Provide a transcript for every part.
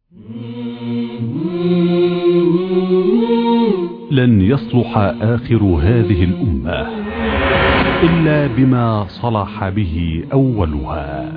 لن يصلح آخر هذه الأمة إلا بما صلح به أولها.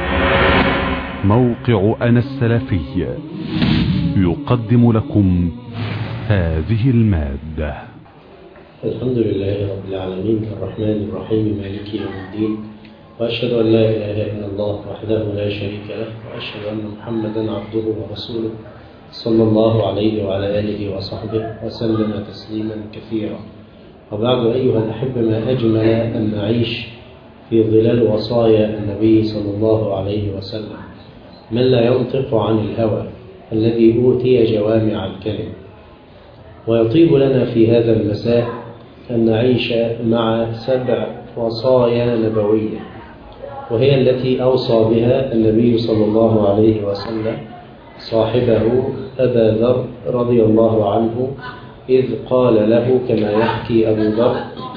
موقع أنا السلفي يقدم لكم هذه المادة. الحمد لله رب العالمين الرحمن الرحيم مالك يوم الدين، وأشهد أن لا إله إلا الله وحده لا شريك له، وأشهد أن محمدا عبده ورسوله صلى الله عليه وعلى آله وصحبه وسلم تسليما كثيرا. وبعد أيها الأحبة، ما أجمل أن نعيش في ظلال وصايا النبي صلى الله عليه وسلم، من لا ينطق عن الهوى الذي أوتي جوامع الكلم. ويطيب لنا في هذا المساء أن نعيش مع 7 وصايا نبوية، وهي التي أوصى بها النبي صلى الله عليه وسلم صاحبه أبا ذر رضي الله عنه، إذ قال له كما يحكي أبو ذر: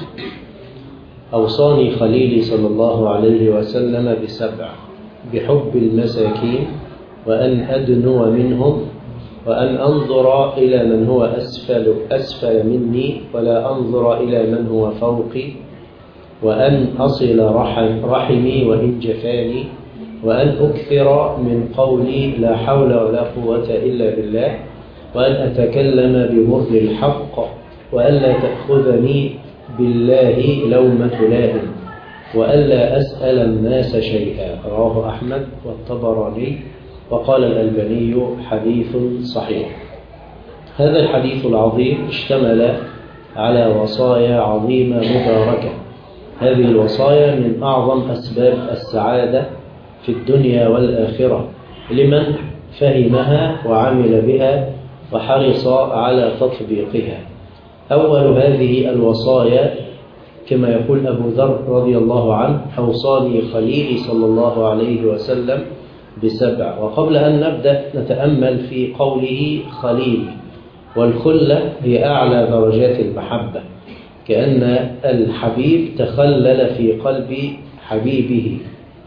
أوصاني خليلي صلى الله عليه وسلم ب7: بحب المساكين، وأن أدنو منهم، وأن أنظر إلى من هو أسفل مني ولا أنظر إلى من هو فوقي، وأن أصل رحمي وإن جفاني، وأن أكثر من قولي لا حول ولا قوة إلا بالله، وأن أتكلم بمر الحق، وأن لا تأخذني بالله لومة لائم، وأن لا أسأل الناس شيئا. رواه أحمد والطبراني، وقال الألباني حديث صحيح. هذا الحديث العظيم اشتمل على وصايا عظيمة مباركة. هذه الوصايا من أعظم أسباب السعادة في الدنيا والآخرة لمن فهمها وعمل بها وحرص على تطبيقها. أول هذه الوصايا كما يقول أبو ذر رضي الله عنه: أوصاني خليلي صلى الله عليه وسلم ب7. وقبل أن نبدأ نتأمل في قوله خليل، والخلة هي أعلى درجات المحبة، كأن الحبيب تخلل في قلب حبيبه.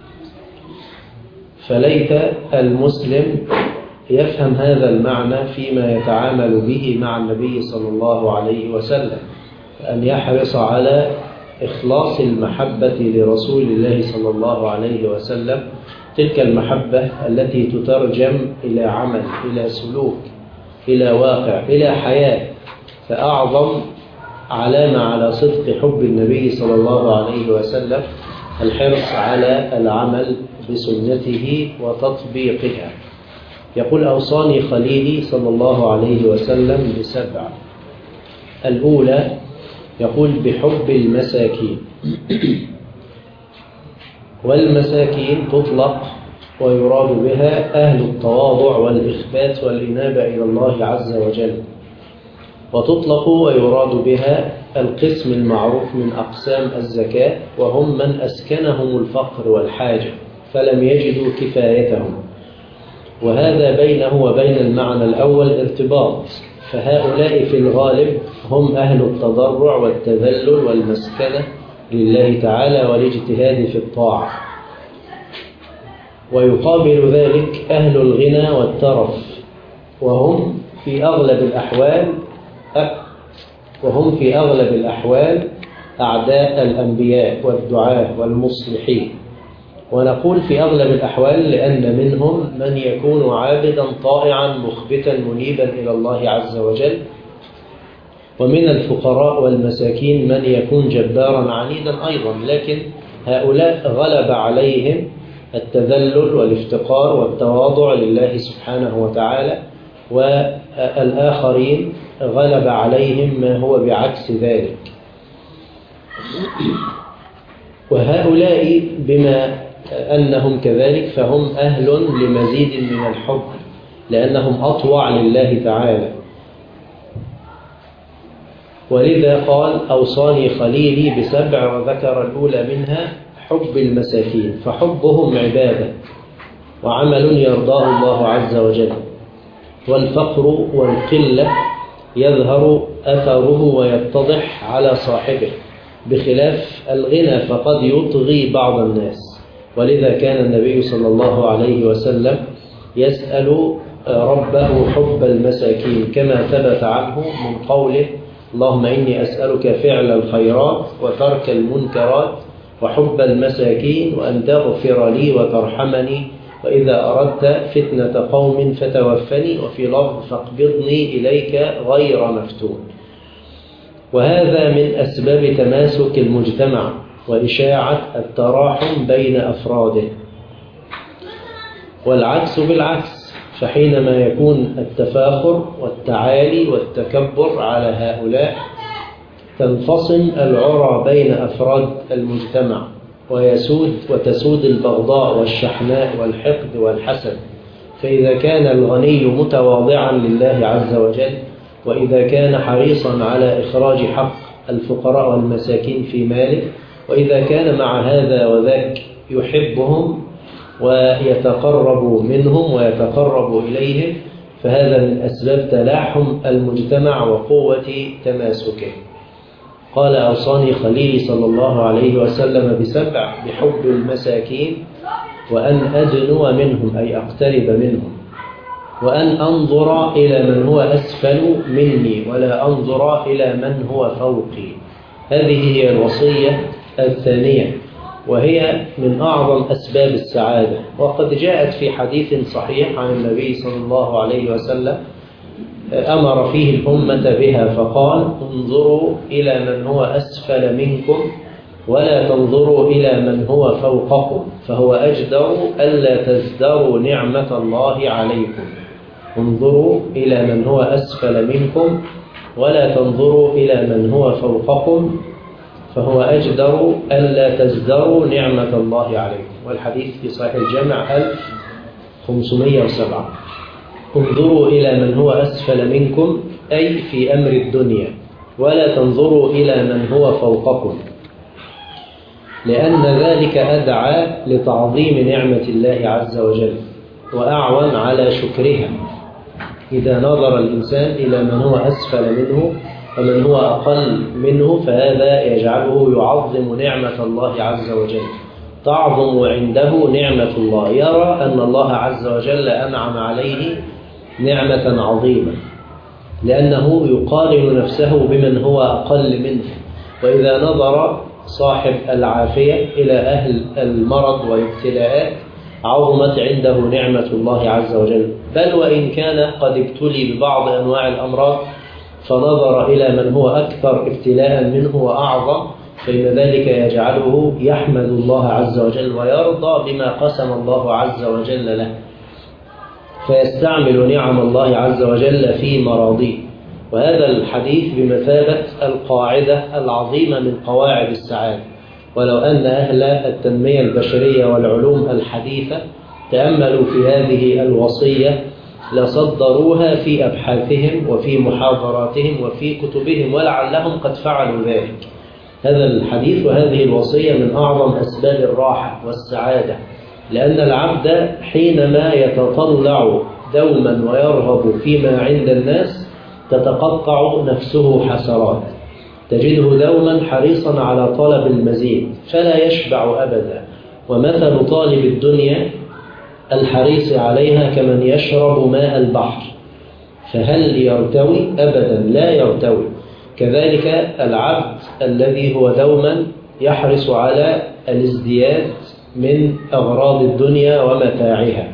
فليت المسلم يفهم هذا المعنى فيما يتعامل به مع النبي صلى الله عليه وسلم، أن يحرص على إخلاص المحبة لرسول الله صلى الله عليه وسلم، تلك المحبة التي تترجم إلى عمل، إلى سلوك، إلى واقع، إلى حياة. فأعظم علامة على صدق حب النبي صلى الله عليه وسلم الحرص على العمل بسنته وتطبيقها. يقول: أوصاني خليلي صلى الله عليه وسلم ب7. الأولى يقول: بحب المساكين. والمساكين تطلق ويراد بها أهل التواضع والإخبات والإنابة إلى الله عز وجل، وتطلق ويراد بها القسم المعروف من أقسام الزكاة، وهم من أسكنهم الفقر والحاجة فلم يجدوا كفايتهم. وهذا بينه وبين المعنى الأول ارتباط، فهؤلاء في الغالب هم أهل التضرع والتذلل والمسكنة لله تعالى والاجتهاد في الطاعة. ويقابل ذلك أهل الغنى والترف، وهم في أغلب الأحوال أعداء الأنبياء والدعاة والمصلحين. ونقول في أغلب الأحوال لأن منهم من يكون عابدا طائعا مخبتا منيبا إلى الله عز وجل، ومن الفقراء والمساكين من يكون جبارا عنيدا أيضا، لكن هؤلاء غلب عليهم التذلل والافتقار والتواضع لله سبحانه وتعالى، والآخرين غلب عليهم ما هو بعكس ذلك. وهؤلاء بما أنهم كذلك فهم أهل لمزيد من الحب، لأنهم أطوع لله تعالى. ولذا قال: أوصاني خليلي ب7، وذكر الأولى منها حب المساكين، فحبهم عبادة وعمل يرضاه الله عز وجل. والفقر والقلة يظهر أثره ويتضح على صاحبه، بخلاف الغنى فقد يطغي بعض الناس. ولذا كان النبي صلى الله عليه وسلم يسأل ربه حب المساكين كما ثبت عنه من قوله اللهم إني أسألك فعل الخيرات وترك المنكرات وحب المساكين وأن تغفر لي وترحمني وإذا أردت فتنة قوم فتوفني وفي لفظ فاقبضني إليك غير مفتون. وهذا من أسباب تماسك المجتمع وإشاعة التراحم بين أفراده. والعكس بالعكس، فحينما يكون التفاخر والتعالي والتكبر على هؤلاء تنفصل العرى بين أفراد المجتمع وتسود البغضاء والشحناء والحقد والحسد. فإذا كان الغني متواضعا لله عز وجل، وإذا كان حريصا على إخراج حق الفقراء والمساكين في ماله، وإذا كان مع هذا وذاك يحبهم ويتقرب منهم ويتقرب إليهم، فهذا من أسباب تلاحم المجتمع وقوة تماسكه. قال أوصاني خليلي صلى الله عليه وسلم بسبع: بحب المساكين، وأن أدنو منهم أي أقترب منهم، وأن أنظر إلى من هو أسفل مني ولا أنظر إلى من هو فوقي. هذه هي الوصية الثانية، وهي من أعظم أسباب السعادة. وقد جاءت في حديث صحيح عن النبي صلى الله عليه وسلم أمر فيه الأمة بها فقال: انظروا إلى من هو أسفل منكم ولا تنظروا إلى من هو فوقكم، فهو أجدر ألا تزدروا نعمة الله عليكم. انظروا إلى من هو أسفل منكم ولا تنظروا إلى من هو فوقكم، فهو أجدر ألا تزدروا نعمة الله عليكم. والحديث في صحيح الجامع 1507. انظروا إلى من هو أسفل منكم أي في أمر الدنيا، ولا تنظروا إلى من هو فوقكم، لأن ذلك أدعى لتعظيم نعمة الله عز وجل وأعون على شكرها. إذا نظر الإنسان إلى من هو أسفل منه ومن هو أقل منه، فهذا يجعله يعظم نعمة الله عز وجل، تعظم عنده نعمة الله، يرى أن الله عز وجل أنعم عليه نعمة عظيمة، لأنه يقارن نفسه بمن هو أقل منه. وإذا نظر صاحب العافية إلى أهل المرض والابتلاءات عظمت عنده نعمة الله عز وجل، بل وإن كان قد ابتلي ببعض أنواع الأمراض فنظر إلى من هو أكثر ابتلاء منه وأعظم، فإن ذلك يجعله يحمد الله عز وجل ويرضى بما قسم الله عز وجل له، فيستعمل نعم الله عز وجل في مراضيه. وهذا الحديث بمثابة القاعدة العظيمة من قواعد السعادة. ولو أن أهل التنمية البشرية والعلوم الحديثة تأملوا في هذه الوصية لصدروها في أبحاثهم وفي محاضراتهم وفي كتبهم، ولعلهم قد فعلوا ذلك. هذا الحديث وهذه الوصية من أعظم أسباب الراحة والسعادة، لأن العبد حينما يتطلع دوما ويرغب فيما عند الناس تتقطع نفسه حسرات، تجده دوما حريصا على طلب المزيد فلا يشبع أبدا. ومثل طالب الدنيا الحريص عليها كمن يشرب ماء البحر، فهل يرتوي؟ أبدا لا يرتوي. كذلك العبد الذي هو دوما يحرص على الازدياد من أغراض الدنيا ومتاعها،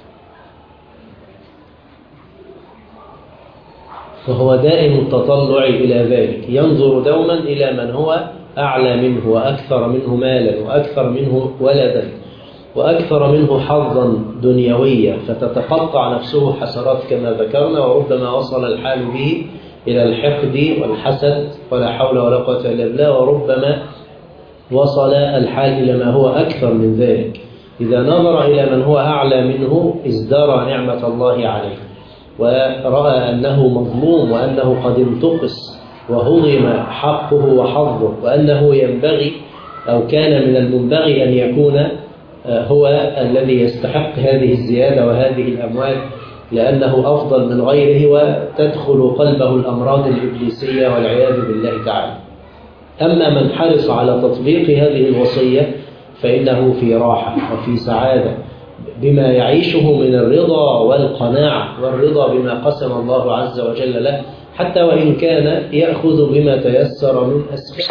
وهو دائم التطلع إلى ذلك، ينظر دوما إلى من هو أعلى منه وأكثر منه مالا وأكثر منه ولدا وأكثر منه حظا دنيويا، فتتقطع نفسه حسرات كما ذكرنا، وربما وصل الحال به إلى الحقد والحسد ولا حول ولا قوة إلا بالله، وربما وصل الحال إلى ما هو أكثر من ذلك. إذا نظر إلى من هو أعلى منه ازدرى نعمة الله عليه، ورأى أنه مظلوم وأنه قد انتقص وهضم حقه وحظه، وأنه ينبغي أو كان من المنبغي أن يكون هو الذي يستحق هذه الزيادة وهذه الأموال لأنه أفضل من غيره، وتدخل قلبه الأمراض الإبليسية والعياذ بالله تعالى. أما من حرص على تطبيق هذه الوصية فإنه في راحة وفي سعادة، بما يعيشه من الرضا والقناعة والرضا بما قسم الله عز وجل له، حتى وإن كان يأخذ بما تيسر من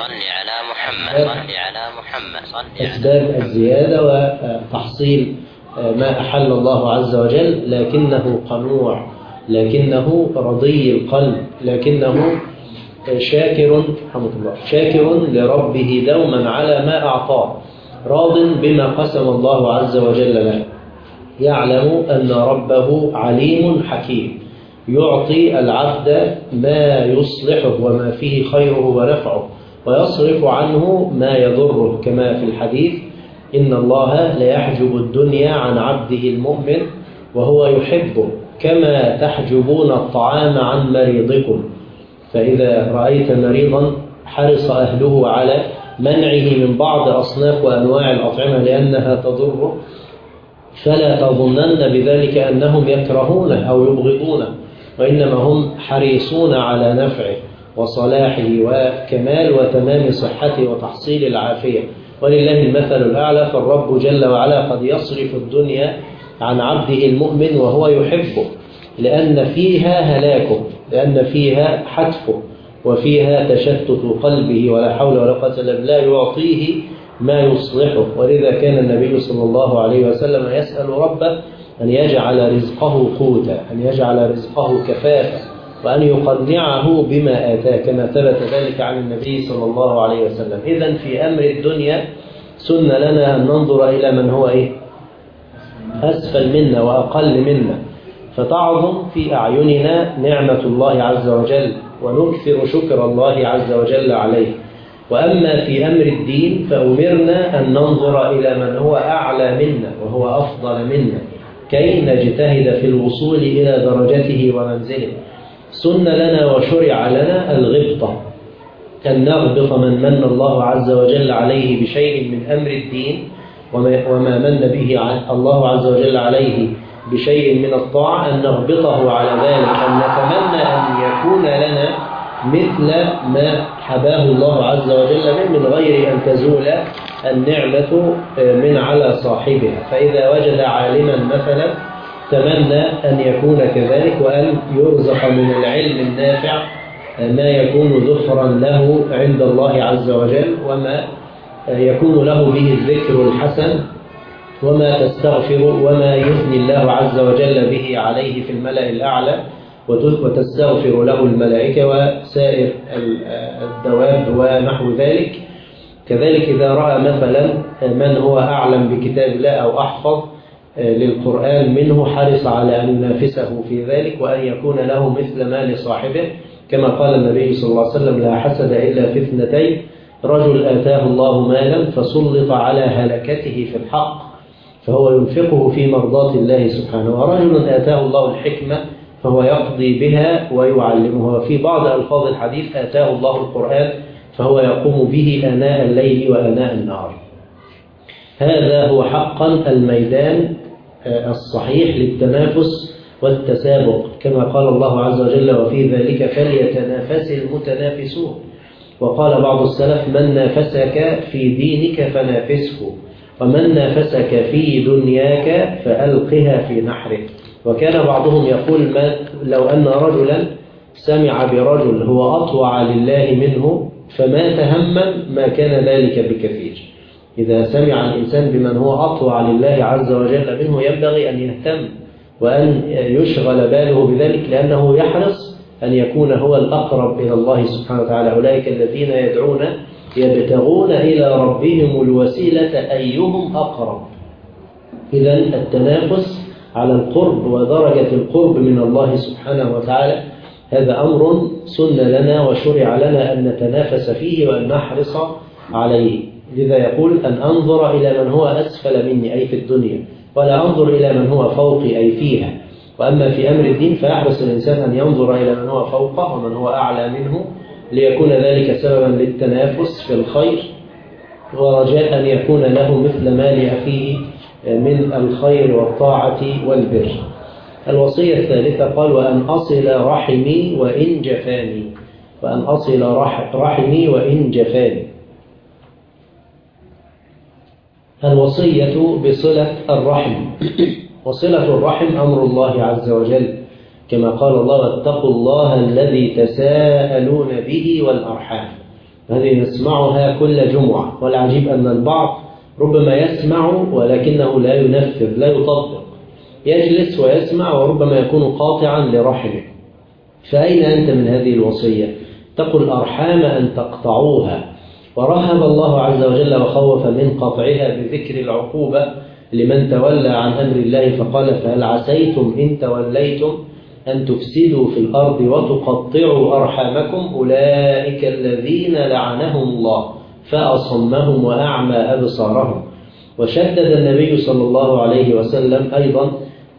أسباب الزيادة وتحصيل ما أحل الله عز وجل، لكنه قنوع، لكنه رضي القلب، لكنه شاكر لربه دوما على ما أعطاه، راض بما قسم الله عز وجل له، يعلم أن ربه عليم حكيم يعطي العبد ما يصلحه وما فيه خيره ونفعه، ويصرف عنه ما يضره، كما في الحديث: إن الله لا يحجب الدنيا عن عبده المؤمن وهو يحبه كما تحجبون الطعام عن مريضكم، فإذا رأيت مريضا حرص أهله على منعه من بعض أصناف وأنواع الأطعمة لأنها تضره، فلا تظنن بذلك أنهم يكرهونه أو يبغضونه، وإنما هم حريصون على نفعه وصلاحه وكمال وتمام صحته وتحصيل العافية، ولله المثل الأعلى. فالرب جل وعلا قد يصرف الدنيا عن عبده المؤمن وهو يحبه، لأن فيها هلاكه، لأن فيها حتفه، وفيها تشتت قلبه، ولا حول ولا قوة إلا بالله، يعطيه ما يصلحه. ولذا كان النبي صلى الله عليه وسلم يسأل ربه أن يجعل رزقه قوتا، أن يجعل رزقه كفافا، وأن يقنعه بما آتاه، كما ثبت ذلك عن النبي صلى الله عليه وسلم. إذن في أمر الدنيا سن لنا أن ننظر إلى من هو أسفل منا وأقل منا، فتعظم في أعيننا نعمة الله عز وجل، ونكثر شكر الله عز وجل عليه. وأما في أمر الدين فأمرنا أن ننظر إلى من هو أعلى منا وهو أفضل منا، كي نجتهد في الوصول إلى درجته ومنزله. سن لنا وشرع لنا الغبطة، أن نغبط من من الله عز وجل عليه بشيء من أمر الدين، وما من به الله عز وجل عليه بشيء من الطاعة، أن نغبطه على ذلك، أن نتمنى أن يكون لنا مثل ما حباه الله عز وجل من غير أن تزول النعمة من على صاحبها. فإذا وجد عالما مثلا تمنى أن يكون كذلك، وأن يرزق من العلم النافع ما يكون ذخرا له عند الله عز وجل، وما يكون له به الذكر الحسن، وما تستغفر وما يثني الله عز وجل به عليه في الملأ الأعلى، وتستغفر له الملائكة وسائر الدواب ونحو ذلك. كذلك إذا رأى مثلا من هو أعلم بكتاب الله أو أحفظ للقرآن منه، حرص على أن ينافسه في ذلك، وأن يكون له مثل ما لصاحبه، كما قال النبي صلى الله عليه وسلم: لا حسد إلا في اثنتين: رجل آتاه الله مالا فسلط على هلكته في الحق فهو ينفقه في مرضاة الله سبحانه، ورجل آتاه الله الحكمة فهو يقضي بها ويعلمها. وفي بعض ألفاظ الحديث: آتاه الله القرآن فهو يقوم به آناء الليل وآناء النهار. هذا هو حقا الميدان الصحيح للتنافس والتسابق، كما قال الله عز وجل: وفي ذلك فليتنافس المتنافسون. وقال بعض السلف: من نافسك في دينك فنافسه، ومن نافسك في دنياك فألقها في نحره. وكان بعضهم يقول: لو أن رجلا سمع برجل هو أطوع لله منه فما تهمم ما كان ذلك بكثير. إذا سمع الإنسان بمن هو أطوع لله عز وجل منه ينبغي أن يهتم وأن يشغل باله بذلك، لأنه يحرص أن يكون هو الأقرب إلى الله سبحانه وتعالى. أولئك الذين يدعون يبتغون إلى ربهم الوسيلة أيهم أقرب. إذن التنافس على القرب ودرجة القرب من الله سبحانه وتعالى هذا أمر سن لنا وشرع لنا أن نتنافس فيه وأن نحرص عليه. لذا يقول: أن أنظر إلى من هو أسفل مني، أي في الدنيا، ولا أنظر إلى من هو فوقي، أي فيها. وأما في أمر الدين فيحرص الإنسان أن ينظر إلى من هو فوقه ومن هو أعلى منه، ليكون ذلك سببا للتنافس في الخير، ورجاء أن يكون له مثل ما لأخيه من الخير والطاعة والبر. الوصية الثالثة قال: وأن أصل رحمي وإن جفاني، وأن أصل رحمي وإن جفاني. الوصية بصلة الرحم. وصلة الرحم أمر الله عز وجل، كما قال الله: واتقوا الله الذي تساءلون به والأرحام. هذه نسمعها كل جمعة، والعجيب أن البعض ربما يسمع ولكنه لا ينفذ، لا يطبق، يجلس ويسمع وربما يكون قاطعا لرحمه. فأين أنت من هذه الوصية؟ اتقوا الأرحام أن تقطعوها. ورهب الله عز وجل وخوف من قطعها بذكر العقوبة لمن تولى عن أمر الله، فقال: فهل عسيتم إن توليتم أن تفسدوا في الأرض وتقطعوا أرحامكم أولئك الذين لعنهم الله فأصمهم وأعمى أبصارهم. وشدد النبي صلى الله عليه وسلم أيضا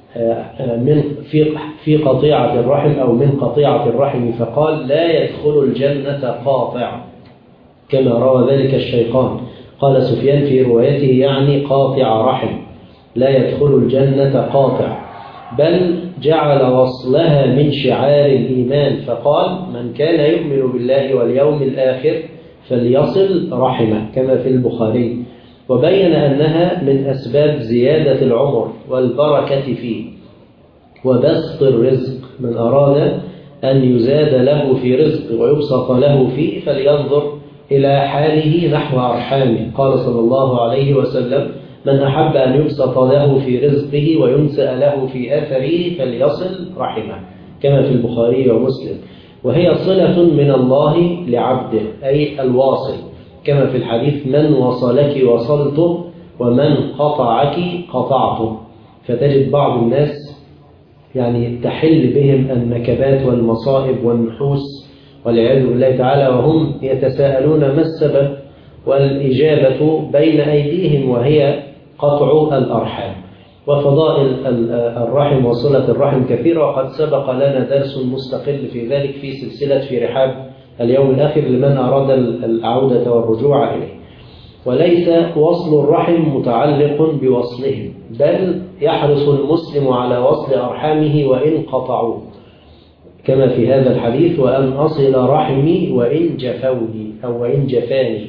في قطيعة الرحم أو من قطيعة الرحم، فقال: لا يدخل الجنة قاطع، كما روى ذلك الشيخان. قال سفيان في روايته يعني قاطع رحم، لا يدخل الجنة قاطع، بل جعل وصلها من شعار الإيمان، فقال: من كان يؤمن بالله واليوم الآخر فليصل رحمه، كما في البخاري. وبين أنها من أسباب زيادة العمر والبركة فيه وبسط الرزق. من أراد أن يزاد له في رزق ويبسط له فيه فلينظر إلى حاله نحو أرحامه. قال صلى الله عليه وسلم: من أحب أن يبسط له في رزقه وينسأ له في أثره فليصل رحمه، كما في البخاري ومسلم. وهي صلة من الله لعبده، أي الواصل، كما في الحديث: من وصلك وصلته ومن قطعك قطعته. فتجد بعض الناس يعني تحل بهم النكبات والمصائب والنحوس والعياذ بالله تعالى، وهم يتساءلون ما السبب، والإجابة بين أيديهم، وهي قطع الأرحام. وفضائل الرحم وصلة الرحم كثيرة، وقد سبق لنا درس مستقل في ذلك في سلسلة في رحاب اليوم الآخر لمن أراد العودة والرجوع إليه. وليس وصل الرحم متعلق بوصلهم، بل يحرص المسلم على وصل أرحامه وإن قطعوه، كما في هذا الحديث: وأن أصل رحمي وإن جفوني أو وإن جفاني.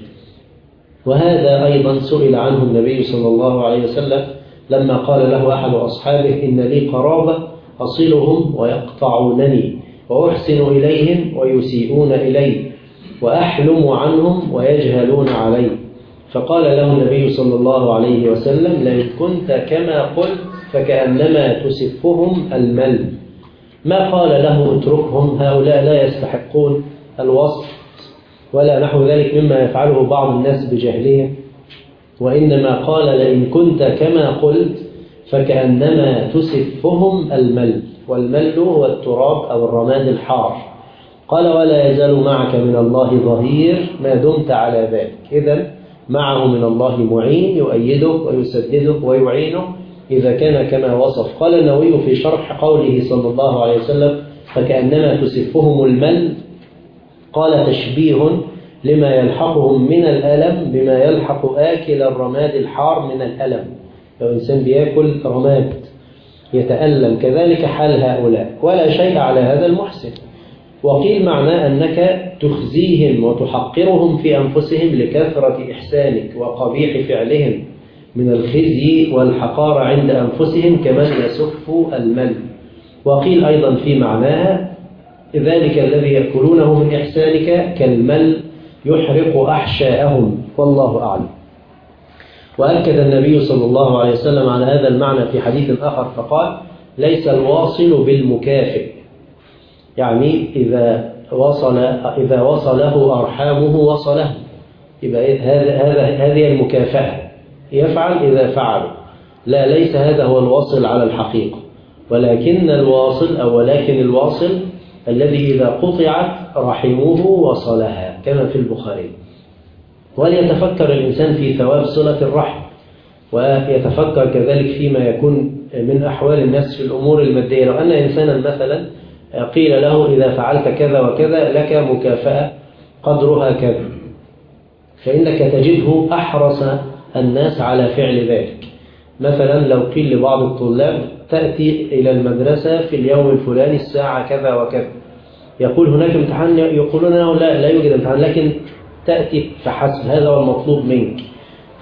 وهذا أيضا سئل عنه النبي صلى الله عليه وسلم لما قال له أحد أصحابه: إن لي قرابة أصلهم ويقطعونني، وأحسن إليهم ويسيئون إلي، وأحلم عنهم ويجهلون علي. فقال له النبي صلى الله عليه وسلم: لئن كنت كما قلت فكأنما تسفهم المل. ما قال له: اتركهم، هؤلاء لا يستحقون الوصف، ولا نحو ذلك مما يفعله بعض الناس بجهلية، وإنما قال: لئن كنت كما قلت فكأنما تسفهم المل. والمل هو التراب أو الرماد الحار. قال: ولا يزال معك من الله ظهير ما دمت على ذلك. إذن معه من الله معين يؤيده ويسدده ويعينه إذا كان كما وصف. قال النووي في شرح قوله صلى الله عليه وسلم: فكأنما تسفهم المل، قال: تشبيه لما يلحقهم من الألم بما يلحق آكل الرماد الحار من الألم. لو إنسان بيأكل رماد يتألم، كذلك حال هؤلاء، ولا شيء على هذا المحسن. وقيل معناه أنك تخزيهم وتحقرهم في أنفسهم لكثرة إحسانك وقبيح فعلهم من الخزي والحقارة عند أنفسهم كمن يسف المل. وقيل أيضا في معناها: ذلك الذي يأكلونه من إحسانك كالمل يحرق أحشاءهم، والله أعلم. وأكد النبي صلى الله عليه وسلم على هذا المعنى في حديث آخر فقال: ليس الواصل بالمكافئ، يعني إذا وصله أرحامه وصله، يبقى هذه المكافأة، يفعل إذا فعل. لا، ليس هذا هو الواصل على الحقيقة، ولكن الواصل الذي إذا قطعت رحمه وصلها، كما في البخاري. وليتفكر الإنسان في ثواب صلة الرحم، ويتفكر كذلك فيما يكون من أحوال الناس في الأمور المادية. لو أن إنسانا مثلا قيل له: إذا فعلت كذا وكذا لك مكافأة قدرها كذا، فإنك تجده أحرص الناس على فعل ذلك. مثلا لو قيل لبعض الطلاب: تأتي إلى المدرسة في اليوم الفلاني الساعة كذا وكذا، يقول: هناك امتحان؟ يقولون له: لا يوجد امتحان، لكن تأتي فحسب، هذا هو المطلوب منك.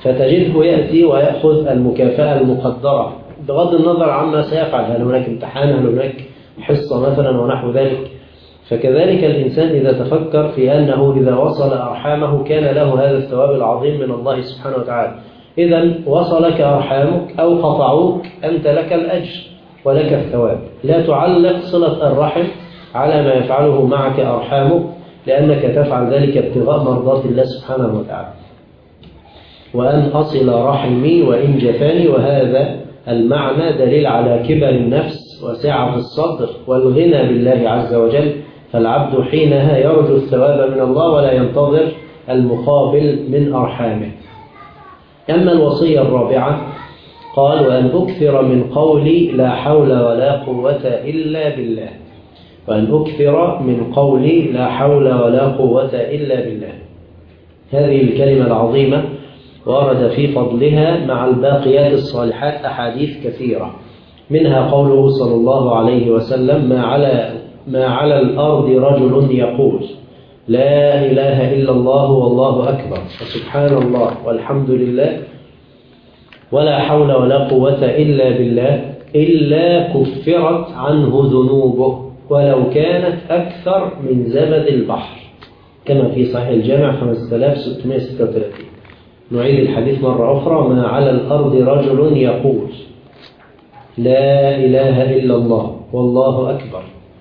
فتجده يأتي ويأخذ المكافأة المقدرة بغض النظر عما سيفعل، هل هناك امتحان، هل هناك حصة مثلا ونحو ذلك. فكذلك الإنسان إذا تفكر في أنه إذا وصل أرحامه كان له هذا الثواب العظيم من الله سبحانه وتعالى. إذا وصلك أرحامك أو قطعوك أنت لك الأجر ولك الثواب. لا تعلق صلة الرحم على ما يفعله معك أرحامك، لأنك تفعل ذلك ابتغاء مرضات الله سبحانه وتعالى. وأن أصل رحمي وإن جفاني، وهذا المعنى دليل على كبر النفس وسعة الصدر والغنى بالله عز وجل، فالعبد حينها يرجو الثواب من الله ولا ينتظر المقابل من أرحامه. أما الوصية الرابعة قال: وأن أكثر من قولي لا حول ولا قوة إلا بالله. وأن أكثر من قولي لا حول ولا قوة إلا بالله. هذه الكلمة العظيمة ورد في فضلها مع الباقيات الصالحات أحاديث كثيرة، منها قوله صلى الله عليه وسلم: ما على الأرض رجل يقول لا إله إلا الله والله أكبر وسبحان الله والحمد لله ولا حول ولا قوة إلا بالله إلا كفرت عنه ذنوبه ولو كانت أكثر من زبد البحر، كما في صحيح الجامع 5636. نعيد الحديث مرة أخرى: ما على الأرض رجل يقول لا إله إلا الله والله أكبر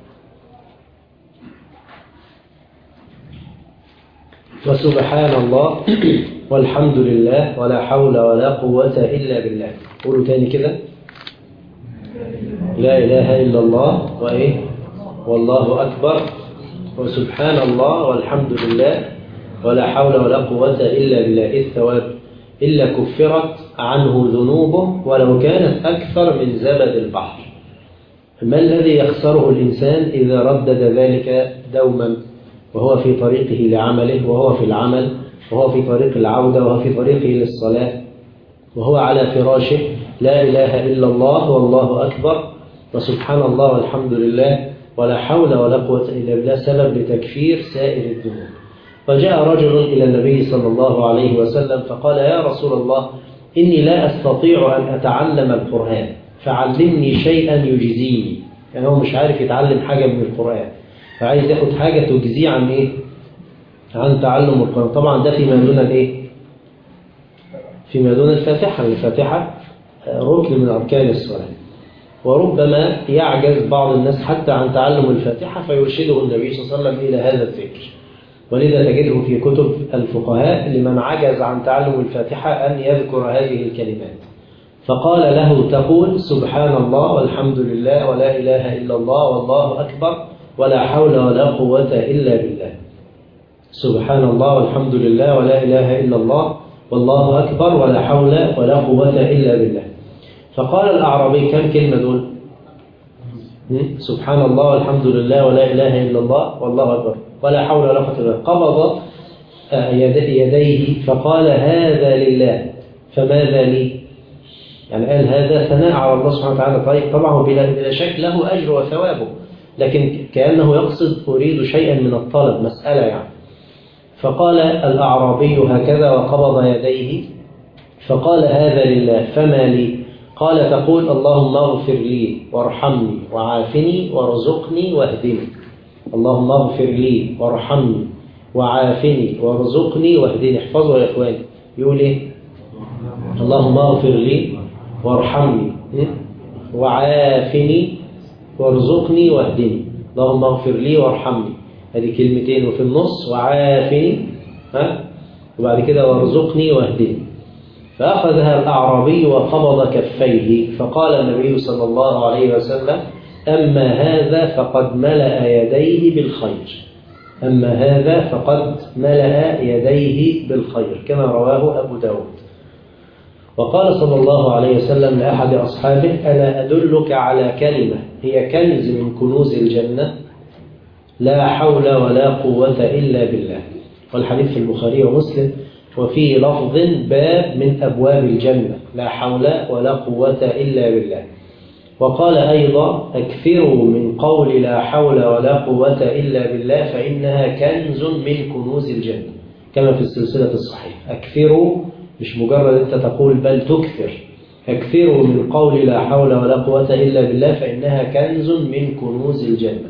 وسبحان الله والحمد لله ولا حول ولا قوة إلا بالله. قولوا تاني كده: لا إله إلا الله وإيه والله أكبر وسبحان الله والحمد لله ولا حول ولا قوة إلا بالله. الثواب: إلا كفرت عنه ذنوبه ولو كانت أكثر من زبد البحر. ما الذي يخسره الإنسان إذا ردد ذلك دوما وهو في طريقه لعمله، وهو في العمل، وهو في طريق العودة، وهو في طريقه للصلاة، وهو على فراشه؟ لا إله إلا الله والله أكبر وسبحان الله والحمد لله ولا حول ولا قوة إلا بالله، سبب لتكفير سائر الذنوب. فجاء رجل إلى النبي صلى الله عليه وسلم فقال: يا رسول الله، إني لا أستطيع أن أتعلم القرآن فعلمني شيئا يجزيني. يعني هو مش عارف يتعلم حاجة من القرآن، فعايز ياخد حاجة تجزيه عن إيه؟ عن تعلم القرآن. طبعا ده فيما دون الإيه؟ فيما دون الفاتحة. الفاتحة ركن من أركان الصلاة، وربما يعجز بعض الناس حتى عن تعلم الفاتحة فيرشده النبي صلى الله عليه وسلم إلى هذا الذكر. ولذا تجده في كتب الفقهاء لمن عجز عن تعلم الفاتحة أن يذكر هذه الكلمات، فقال له: تقول سبحان الله والحمد لله ولا إله إلا الله والله أكبر ولا حول ولا قوة إلا بالله. سبحان الله والحمد لله ولا إله إلا الله والله أكبر ولا حول ولا قوة إلا بالله. فقال الأعرابي: كم كلمة دول؟ سبحان الله والحمد لله ولا إله إلا الله والله أكبر ولا حول ولا قوة إلا بالله. قبض يديه فقال: هذا لله فماذا لي؟ يعني قال هذا ثناء على الله سبحانه وتعالى. طيب طبعا بلا شك له أجر وثوابه، لكن كأنه يقصد أريد شيئا من الطلب، مسألة يعني. فقال الأعرابي هكذا وقبض يديه فقال: هذا لله فما لي؟ قال: تقول اللهم اغفر لي وارحمني وعافني وارزقني واهدني. اللهم اغفر لي وارحمني وعافني وارزقني واهدني. احفظوا يا إخواني، يقول إيه؟ اللهم اغفر لي وارحمني وعافني وارزقني واهدني. اللهم اغفر لي وارحمني، هذه كلمتين، وفي النص وعافني، وبعد كده وارزقني واهدني. فأخذها الأعرابي وقبض كفيه، فقال النبي صلى الله عليه وسلم: أما هذا فقد ملأ يديه بالخير. أما هذا فقد ملأ يديه بالخير، كما رواه أبو داود. وقال صلى الله عليه وسلم لأحد أصحابه: ألا أدلك على كلمة هي كنز من كنوز الجنة؟ لا حول ولا قوة إلا بالله. والحديث في البخاري ومسلم، وفيه لفظ باب من أبواب الجنة، لا حول ولا قوة إلا بالله. وقال أيضا: أكثروا من قول لا حول ولا قوة إلا بالله فإنها كنز من كنوز الجنة، كما في السلسلة الصحيحة. أكثروا مش مجرد أنت تقول بل تكثر. اكثروا من قول لا حول ولا قوة إلا بالله فإنها كنز من كنوز الجنة.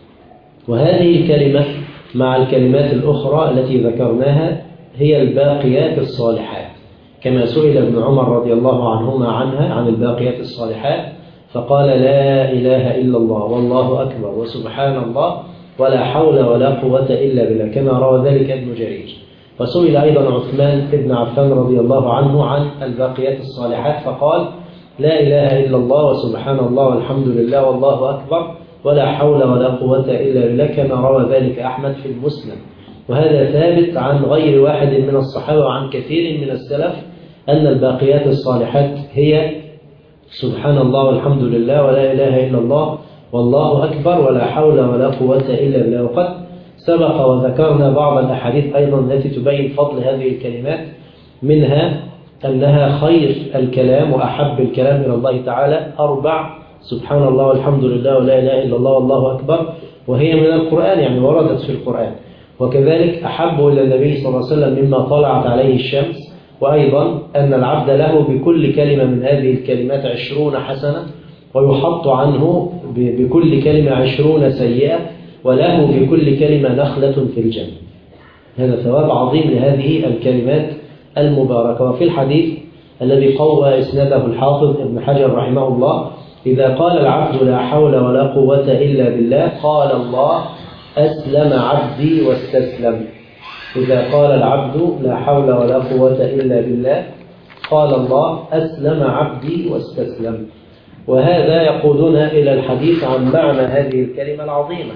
وهذه الكلمة مع الكلمات الأخرى التي ذكرناها هي الباقيات الصالحات، كما سئل ابن عمر رضي الله عنهما عنها عن الباقيات الصالحات فقال لا إله إلا الله والله أكبر وسبحان الله ولا حول ولا قوة إلا بالله، كما روى ذلك ابن جرير. وسئل أيضا عثمان بن عفان رضي الله عنه عن الباقيات الصالحات فقال لا إله إلا الله وسبحان الله والحمد لله والله أكبر ولا حول ولا قوة إلا بالله، كما روى ذلك أحمد في المسند. وهذا ثابت عن غير واحد من الصحابة وعن كثير من السلف أن الباقيات الصالحات هي سبحان الله والحمد لله ولا إله إلا الله والله أكبر ولا حول ولا قوة إلا بالله. وقد سبق وذكرنا بعض الأحاديث أيضا التي تبين فضل هذه الكلمات، منها أنها خير الكلام وأحب الكلام إلى الله تعالى 4 سبحان الله والحمد لله ولا إله إلا الله والله أكبر، وهي من القرآن يعني وردت في القرآن. وكذلك أحب إلى النبي صلى الله عليه وسلم مما طلعت عليه الشمس. وأيضا أن العبد له بكل كلمة من هذه الكلمات 20 حسنة، ويحط عنه بكل كلمة 20 سيئة، وله بكل كلمة نخلة في الجنة. هذا ثواب عظيم لهذه الكلمات المباركة. وفي الحديث الذي قوى إسناده الحافظ ابن حجر رحمه الله إذا قال العبد لا حول ولا قوة إلا بالله قال الله أسلم عبدي واستسلم. إذا قال العبد لا حول ولا قوة إلا بالله قال الله أسلم عبدي واستسلم. وهذا يقودنا إلى الحديث عن معنى هذه الكلمة العظيمة،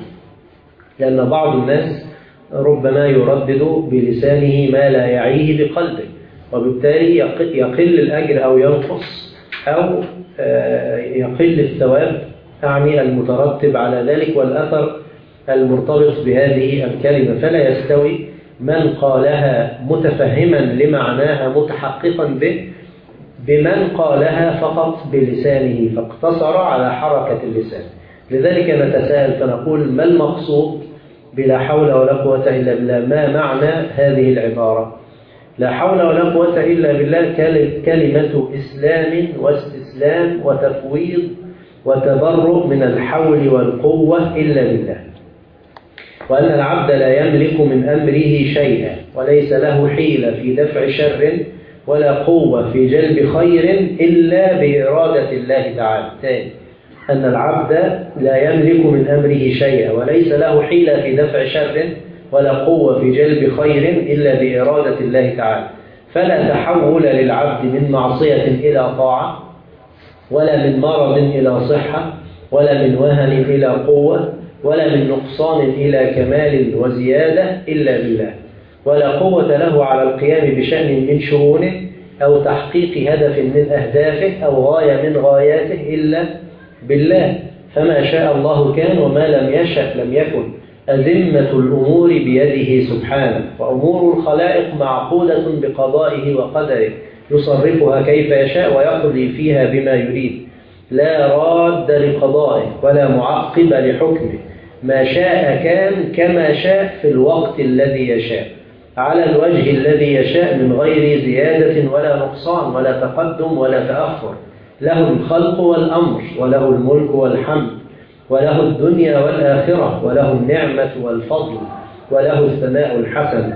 لأن بعض الناس ربما يردد بلسانه ما لا يعيه بقلبه، وبالتالي يقل الأجر أو ينقص أو يقل الثواب أعني المترتب على ذلك والأثر المرتبط بهذه الكلمة. فلا يستوي من قالها متفهما لمعناها متحققا به بمن قالها فقط بلسانه فاقتصر على حركة اللسان. لذلك نتساءل فنقول ما المقصود بلا حول ولا قوة إلا بالله؟ ما معنى هذه العبارة؟ لا حول ولا قوة إلا بالله كلمة إسلام واستسلام وتفويض وتبرؤ من الحول والقوة إلا بالله، وأن العبد لا يملك من أمره شيئا وليس له حيلة في دفع شر ولا قوة في جلب خير إلا بإرادة الله تعالى. ثاني أن العبد لا يملك من أمره شيئا وليس له حيلة في دفع شر ولا قوة في جلب خير إلا بإرادة الله تعالى، فلا تحول للعبد من معصية إلى طاعة، ولا من مرض إلى صحة، ولا من وهن إلى قوة، ولا من نقصان إلى كمال وزيادة إلا بالله، ولا قوة له على القيام بشأن من شؤونه أو تحقيق هدف من أهدافه أو غاية من غاياته إلا بالله. فما شاء الله كان وما لم يشأ لم يكن. أذمة الأمور بيده سبحانه، وأمور الخلائق معقودة بقضائه وقدره يصرفها كيف يشاء ويقضي فيها بما يريد، لا راد لقضائه ولا معقب لحكمه. ما شاء كان كما شاء في الوقت الذي يشاء على الوجه الذي يشاء من غير زيادة ولا نقصان ولا تقدم ولا تأخر. له الخلق والأمر وله الملك والحمد وله الدنيا والآخرة وله النعمة والفضل وله الثناء الحسن.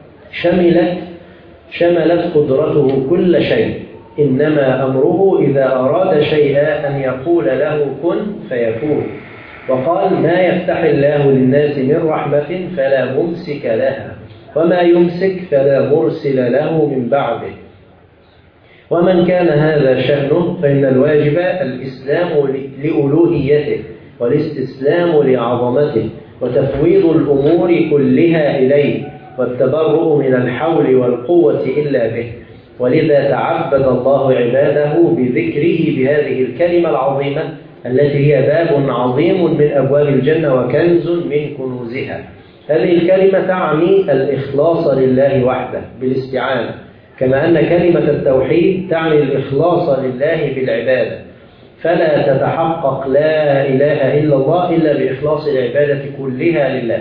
شملت قدرته كل شيء، إنما أمره إذا أراد شيئا أن يقول له كن فيكون. وقال ما يفتح الله للناس من رحمة فلا ممسك لها وما يمسك فلا مرسل له من بعده. ومن كان هذا شأنه فإن الواجب الإسلام لألوهيته والاستسلام لعظمته وتفويض الأمور كلها إليه والتبرؤ من الحول والقوة إلا به. ولذا تعبد الله عباده بذكره بهذه الكلمة العظيمة التي هي باب عظيم من أبواب الجنة وكنز من كنوزها. هذه الكلمة تعني الإخلاص لله وحده بالاستعانة، كما أن كلمة التوحيد تعني الإخلاص لله بالعبادة. فلا تتحقق لا إله إلا الله إلا بإخلاص العبادة كلها لله.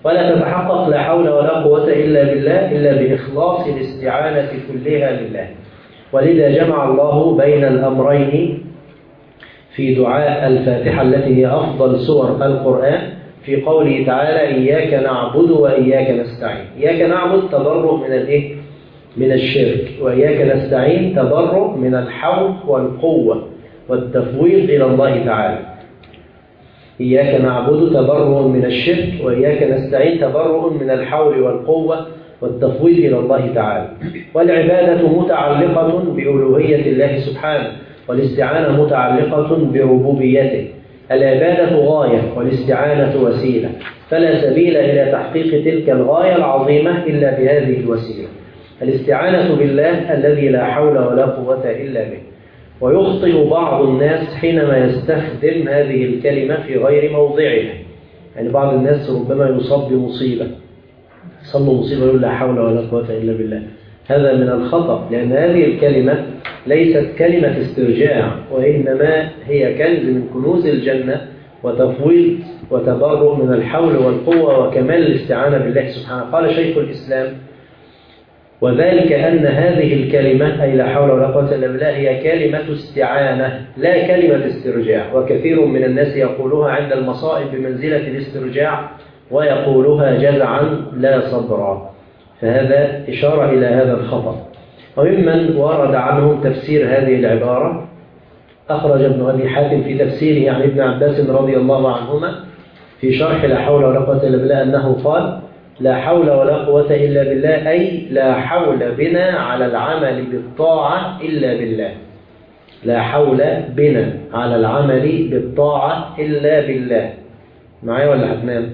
ولا تتحقق لا حول ولا قوة إلا بالله إلا بإخلاص الاستعانة كلها لله. ولذا جمع الله بين الأمرين في دعاء الفاتحة التي هي أفضل سور القرآن في قوله تعالى: إياك نعبد وإياك نستعين. إياك نعبد تبرؤ من الشرك، وإياك نستعين تبرؤ من الحول والقوة والتفويض إلى الله تعالى. إياك نعبد تبرؤ من الشرك، وإياك نستعين تبرؤ من الحول والقوة والتفويض إلى الله تعالى. والعبادة متعلقة بألوهية الله سبحانه، والاستعانة متعلقة بربوبيته. العبادة غاية والاستعانة وسيلة، فلا سبيل إلى تحقيق تلك الغاية العظيمة إلا بهذه الوسيلة. الاستعانة بالله الذي لا حول ولا قوة إلا به. ويخطئ بعض الناس حينما يستخدم هذه الكلمة في غير موضعها. يعني بعض الناس ربما يصاب بمصيبة، صلوا مصيبة يقول لا حول ولا قوة إلا بالله. هذا من الخطأ، لأن هذه الكلمة ليست كلمة استرجاع، وإنما هي كنز من كنوز الجنة، وتفويض وتبرؤ من الحول والقوة وكمال الاستعانة بالله سبحانه. قال شيخ الإسلام: وذلك أن هذه الكلمة أي لا حول ولا قوة إلا بالله هي كلمة استعانة لا كلمة استرجاع. وكثير من الناس يقولها عند المصائب بمنزلة الاسترجاع، ويقولها جزعا لا صبرا، فهذا إشارة إلى هذا الخطأ. وممن ورد عنهم تفسير هذه العبارة أخرج ابن أبي حاتم في تفسيره عن ابن عباس رضي الله عنهما في شرح لا حول ولا قوة إلا بالله أنه قال: لا حول ولا قوة إلا بالله أي لا حول بنا على العمل بالطاعة إلا بالله. لا حول بنا على العمل بالطاعة إلا بالله. معايا ولا هتنام؟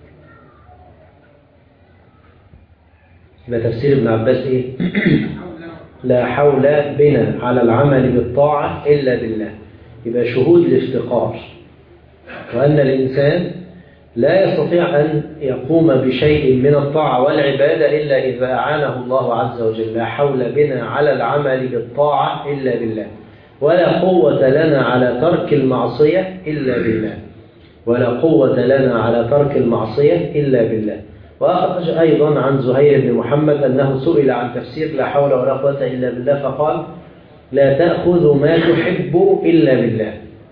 يبقى تفسير ابن عباس إيه؟ لا حول بنا على العمل بالطاعة إلا بالله. يبقى شهود الافتقار، وأن الإنسان لا يستطيع أن يقوم بشيء من الطاعة والعبادة إلا إذا أعانه الله عز وجل. لا حول بنا على العمل بالطاعة إلا بالله، ولا قوة لنا على ترك المعصية إلا بالله، ولا قوة لنا على ترك المعصية إلا بالله. وأخرج أيضا عن زهير بن محمد أنه سئل عن تفسير لا حول ولا قوة إلا بالله فقال: لا تأخذ ما تحب إلا بالله،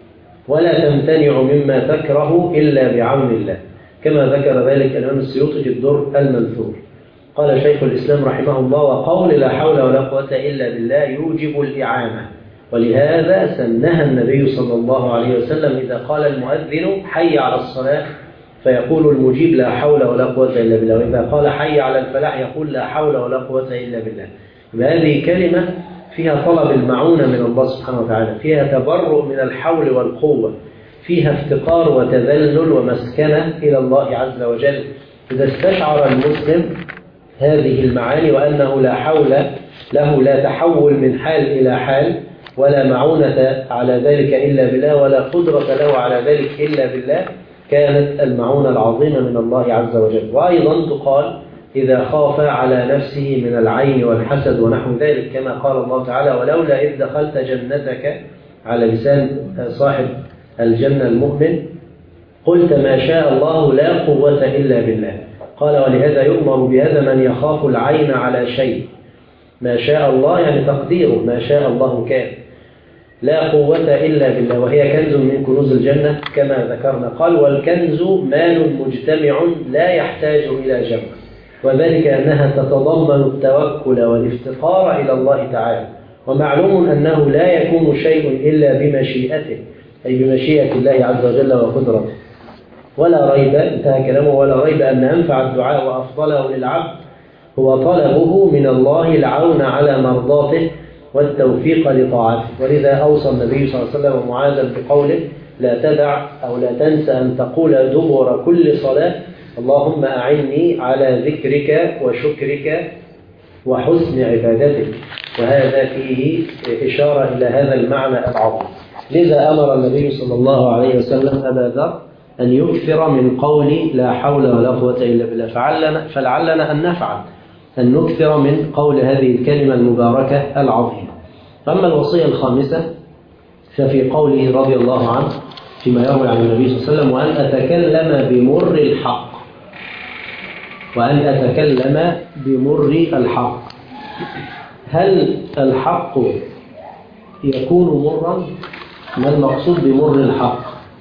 ولا تمتنع مما تكره إلا بعون الله، كما ذكر ذلك الإمام السيوطي في الدر المنثور. قال شيخ الإسلام رحمه الله: وقول لا حول ولا قوة إلا بالله يوجب الإعانة، ولهذا سنها النبي صلى الله عليه وسلم إذا قال المؤذن حي على الصلاة فيقول المجيب لا حول ولا قوة إلا بالله، وإذا قال حي على الفلاح يقول لا حول ولا قوة إلا بالله. هذه كلمة فيها طلب المعونة من الله سبحانه وتعالى، فيها تبرؤ من الحول والقوة، فيها افتقار وتذلل ومسكنة إلى الله عز وجل. إذا استشعر المسلم هذه المعاني وأنه لا حول له، لا تحول من حال إلى حال، ولا معونة على ذلك إلا بالله، ولا قدرة له على ذلك إلا بالله، كانت المعونة العظيمة من الله عز وجل. وأيضا تقال إذا خاف على نفسه من العين والحسد ونحو ذلك، كما قال الله تعالى: ولولا إذ دخلت جنتك، على لسان صاحب الجنة المؤمن، قلت ما شاء الله لا قوة إلا بالله. قال: ولهذا يؤمر بهذا من يخاف العين على شيء. ما شاء الله يعني تقديره، ما شاء الله كان. لا قوة إلا بالله، وهي كنز من كنوز الجنة كما ذكرنا. قال: والكنز مال مجتمع لا يحتاج إلى جمع، وذلك أنها تتضمن التوكل والافتقار إلى الله تعالى. ومعلوم أنه لا يكون شيء إلا بمشيئته، أي بمشيئة الله عز وجل وقدرته. ولا ريب، انتهى كلامه، ولا ريب أن أنفع الدعاء وأفضله للعبد هو طلبه من الله العون على مرضاته والتوفيق لطاعته. ولذا أوصى النبي صلى الله عليه وسلم معاذا بقوله: لا تدع أو لا تنسى أن تقول دبر كل صلاة: اللهم أعني على ذكرك وشكرك وحسن عبادتك. وهذا فيه إشارة إلى هذا المعنى العظيم. لذا أمر النبي صلى الله عليه وسلم أبا ذر أن يكثر من قول لا حول ولا قوة إلا بالله، فلعلنا أن نفعل، أن نكثر من قول هذه الكلمة المباركة العظيمة. أما الوصية الخامسة ففي قوله رضي الله عنه فيما يروي عن النبي صلى الله عليه وسلم: وأن أتكلم بمر الحق. وأن أتكلم بمر الحق. هل الحق يكون مرا؟ ما المقصود بمر الحق؟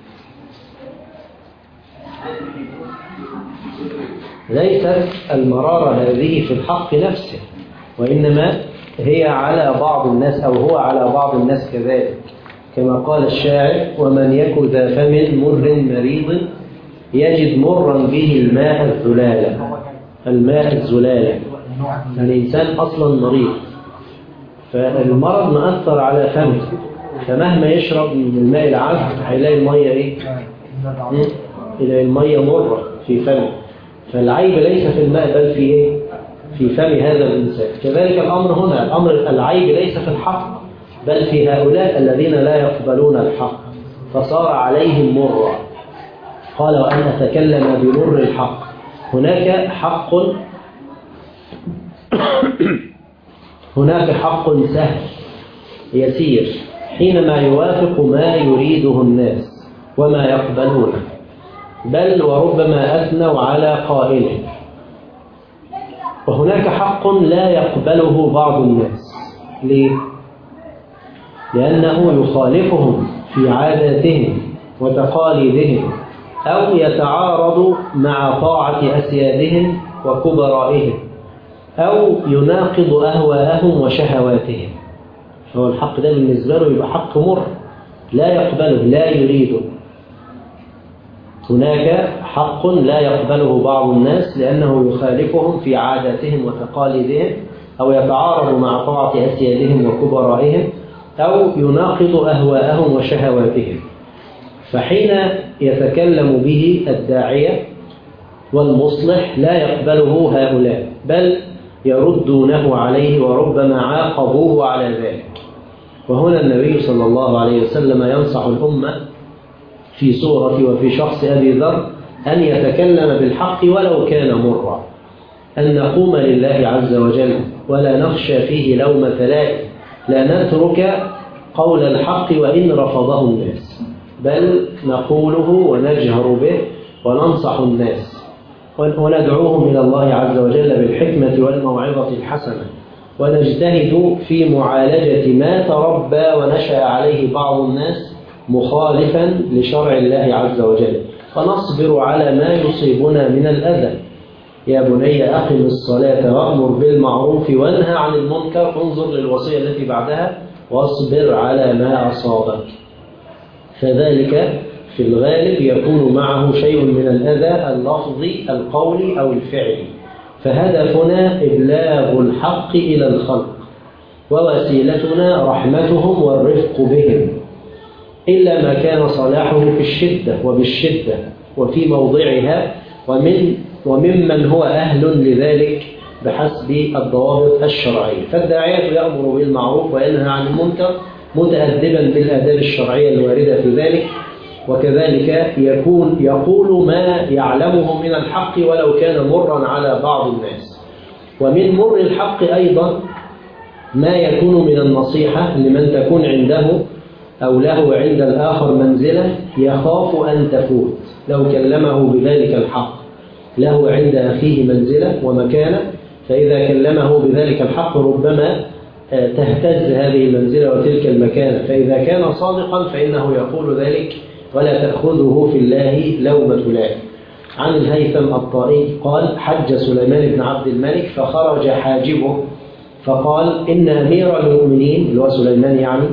ليست المرارة هذه في الحق نفسه، وإنما هي على بعض الناس، أو هو على بعض الناس كذلك، كما قال الشاعر: ومن يك ذا فم مر مريض يجد مرا به الماء الزلالة. الماء الزلالة، الإنسان أصلا مريض، فالمرض مأثر على فمه، فمهما يشرب من الماء العذب هيلاقي المية إيه؟ إلى المية مرة في فمه. فالعيب ليس في الماء بل في إيه؟ في فم هذا الإنسان. كذلك الأمر هنا، الأمر العيب ليس في الحق بل في هؤلاء الذين لا يقبلون الحق، فصار عليهم مرا. قال: وأن أتكلم بمر الحق. هناك حق هناك حق سهل يسير حينما يوافق ما يريده الناس وما يقبلونه، بل وربما أثنوا على قائله. وهناك حق لا يقبله بعض الناس. ليه؟ لأنه يخالفهم في عاداتهم وتقاليدهم، أو يتعارض مع طاعة أسيادهم وكبرائهم، أو يناقض أهواءهم وشهواتهم. فهو الحق ده بالنسبة له يبقى حق مر، لا يقبله، لا يريده. هناك حق لا يقبله بعض الناس لأنه يخالفهم في عاداتهم وتقاليدهم، أو يتعارض مع طاعة أسيادهم وكبرائهم، أو يناقض أهواءهم وشهواتهم. فحين يتكلم به الداعية والمصلح لا يقبله هؤلاء، بل يردونه عليه وربما عاقبوه على ذلك. وهنا النبي صلى الله عليه وسلم ينصح الأمة في سورة وفي شخص أبي ذر أن يتكلم بالحق ولو كان مرا، أن نقوم لله عز وجل ولا نخشى فيه لومة لائم، لا نترك قول الحق وإن رفضه الناس، بل نقوله ونجهر به وننصح الناس وندعوهم إلى الله عز وجل بالحكمة والموعظة الحسنة، ونجتهد في معالجة ما تربى ونشأ عليه بعض الناس مخالفا لشرع الله عز وجل، فنصبر على ما يصيبنا من الأذى. يا بني أقم الصلاة وأمر بالمعروف وانهى عن المنكر، انظر للوصية التي بعدها: واصبر على ما أصابك. فذلك في الغالب يكون معه شيء من الأذى اللفظي القولي أو الفعلي. فهدفنا إبلاغ الحق إلى الخلق، ووسيلتنا رحمتهم والرفق بهم، إلا ما كان صلاحه في الشدة وبالشدة وفي موضعها وممن هو أهل لذلك بحسب الضوابط الشرعية. فالداعية يأمر بالمعروف وينهى عن المنكر متأدبا بالآداب الشرعية الواردة في ذلك، وكذلك يقول ما يعلمه من الحق ولو كان مرا على بعض الناس. ومن مر الحق أيضا ما يكون من النصيحة لمن تكون عنده أو له عند الآخر منزلة يخاف أن تفوت لو كلمه بذلك الحق. له عند أخيه منزلة ومكانة، فإذا كلمه بذلك الحق ربما تهتز هذه المنزلة وتلك المكانة، فإذا كان صادقا فإنه يقول ذلك ولا تأخذه في الله لومة لائم. عن الهيثم الطائي قال: حج سليمان بن عبد الملك فخرج حاجبه فقال: إن أمير المؤمنين اللي هو سليمان يعني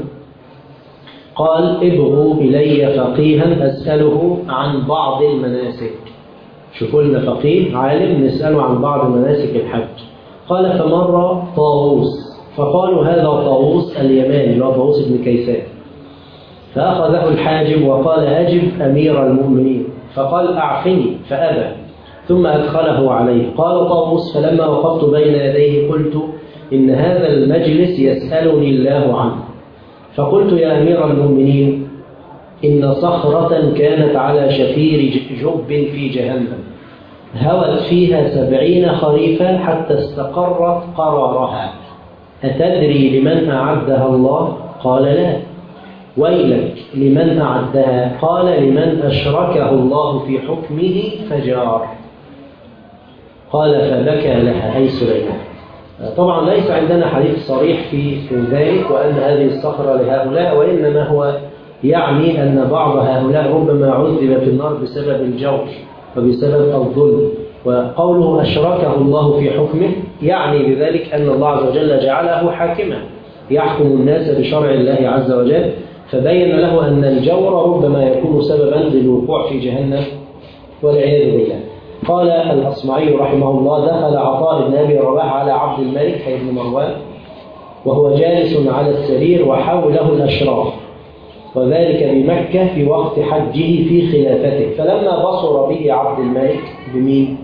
قال: ابغوا إلي فقيها أسأله عن بعض المناسك. شوفوا لنا فقيه عالم نسأله عن بعض مناسك الحج. قال: فمر طاووس فقالوا: هذا طاووس اليماني اللي هو طاووس بن كيسان. فأخذه الحاجب وقال: أجب أمير المؤمنين. فقال: أعفني، فأبى، ثم أدخله عليه. قال طاووس: فلما وقفت بين يديه قلت: إن هذا المجلس يسألني الله عنه. فقلت: يا أمير المؤمنين، إن صخرة كانت على شفير جب في جهنم هوت فيها 70 خريفا حتى استقرت قرارها، أتدري لمن أعدها الله؟ قال: لا. ويلك، لمن أعدها؟ قال: لمن أشركه الله في حكمه فجار. قال فبكى لها أي سليمان. طبعا ليس عندنا حديث صريح في ذلك وأن هذه الصخرة لهؤلاء، وإنما هو يعني أن بعض هؤلاء ربما عذب في النار بسبب الجور وبسبب الظلم. وقوله أشركه الله في حكمه يعني بذلك أن الله عز وجل جعله حاكما يحكم الناس بشرع الله عز وجل، فبين له أن الجور ربما يكون سببا للوقوع في جهنم والعياذ بالله. قال الأصمعي رحمه الله دخل عطاء بن أبي رباح على عبد الملك بن مروان وهو جالس على السرير وحوله الأشراف، وذلك بمكة في وقت حجه في خلافته. فلما بصر به عبد الملك بمين؟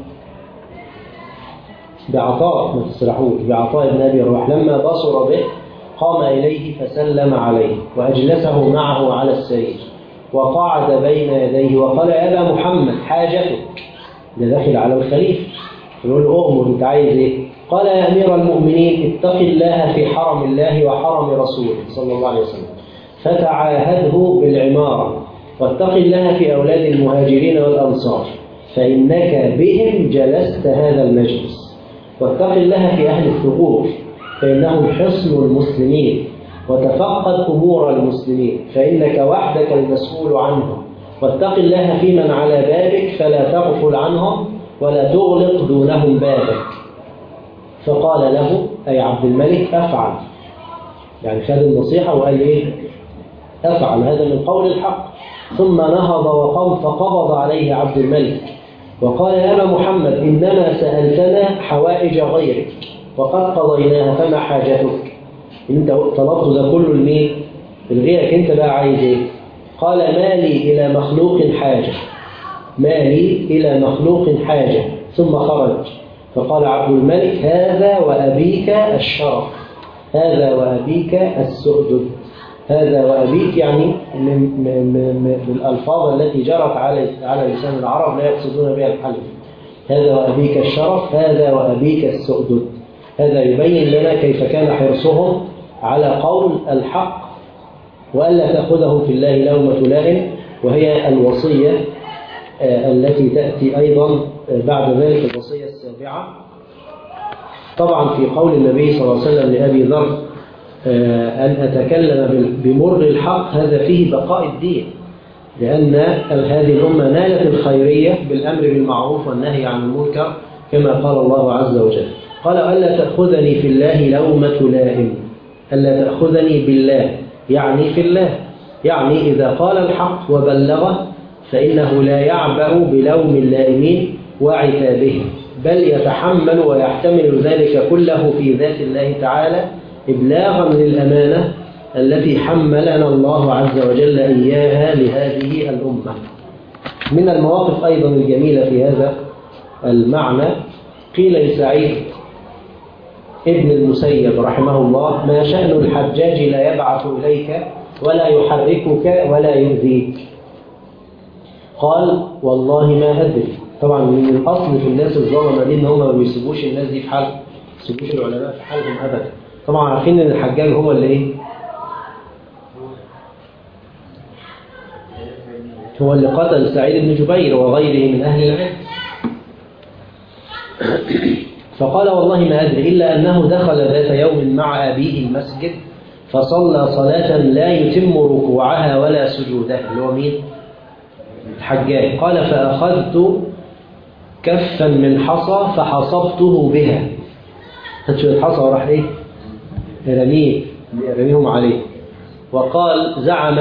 بعطاء، ما تسرحوش، بعطاء بن أبي رباح. لما بصر به قام إليه فسلم عليه وأجلسه معه على السرير وقعد بين يديه وقال يا أبا محمد حاجتك. ده داخل على الخليفة يقول له أغمر أنت عايز إيه؟ قال يا أمير المؤمنين اتق الله في حرم الله وحرم رسوله صلى الله عليه وسلم فتعاهده بالعمارة، واتق الله في أولاد المهاجرين والأنصار فإنك بهم جلست هذا المجلس، واتق الله في أهل الثغور فإنهم حصن المسلمين، وتفقد أمور المسلمين فإنك وحدك المسؤول عنهم، واتق الله في من على بابك فلا تغفل عنهم ولا تغلق دونهم بابك. فقال له أي عبد الملك أفعل، يعني خد النصيحة وقال إيه؟ أفعل، هذا من قول الحق. ثم نهض وقام فقبض عليه عبد الملك وقال يا أبا محمد إنما سألتنا حوائج غيرك وقد قضيناها فما حاجتك؟ انت طلبت ده كله لمين؟ لغيرك، انت بقى عايز ايه؟ قال مالي إلى مخلوق حاجة، مالي إلى مخلوق حاجة. ثم خرج. فقال عبد الملك هذا وأبيك الشرف، هذا وأبيك السؤدد. هذا وأبيك يعني من الألفاظ التي جرت على لسان العرب لا يقصدون بها الحلف. هذا وأبيك الشرف، هذا وأبيك السؤدد. هذا يبين لنا كيف كان حرصهم على قول الحق وألا تأخذهم في الله لومة لائم، وهي الوصية التي تأتي أيضا بعد ذلك الوصية السابعة. طبعا في قول النبي صلى الله عليه وسلم لأبي ذر أن أتكلم بمر الحق، هذا فيه بقاء الدين، لأن هذه الأمة نالت الخيرية بالأمر بالمعروف والنهي عن المنكر كما قال الله عز وجل. قال ألا تأخذني في الله لومة لائم، ألا تأخذني بالله يعني في الله، يعني إذا قال الحق وبلغه فإنه لا يعبأ بلوم اللائمين وعتابهم، بل يتحمل ويحتمل ذلك كله في ذات الله تعالى إبلاغا للأمانة التي حملنا الله عز وجل إياها لهذه الأمة. من المواقف أيضا الجميلة في هذا المعنى قيل لسعيد ابن المسيب رحمه الله ما شأن الحجاج لا يبعث إليك ولا يحركك ولا يؤذيك؟ قال والله ما أدري. طبعا من الأصل في الناس الظلمة دي إن هم ما بيسيبوش الناس دي في حال، ما بيسيبوش العلماء في حالهم أبدا. طبعا عارفين إن الحجاج هو اللي إيه؟ هو اللي قتل سعيد بن جبير وغيره من أهل العلم. فقال والله ما أدري إلا أنه دخل ذات يوم مع أبيه المسجد فصلى صلاة لا يتم ركوعها ولا سجودها، اللي هو مين؟ الحجاج. قال فأخذت كفا من حصى فحصبته بها، خدت الحصى وراح إيه؟ رميهم عليه. وقال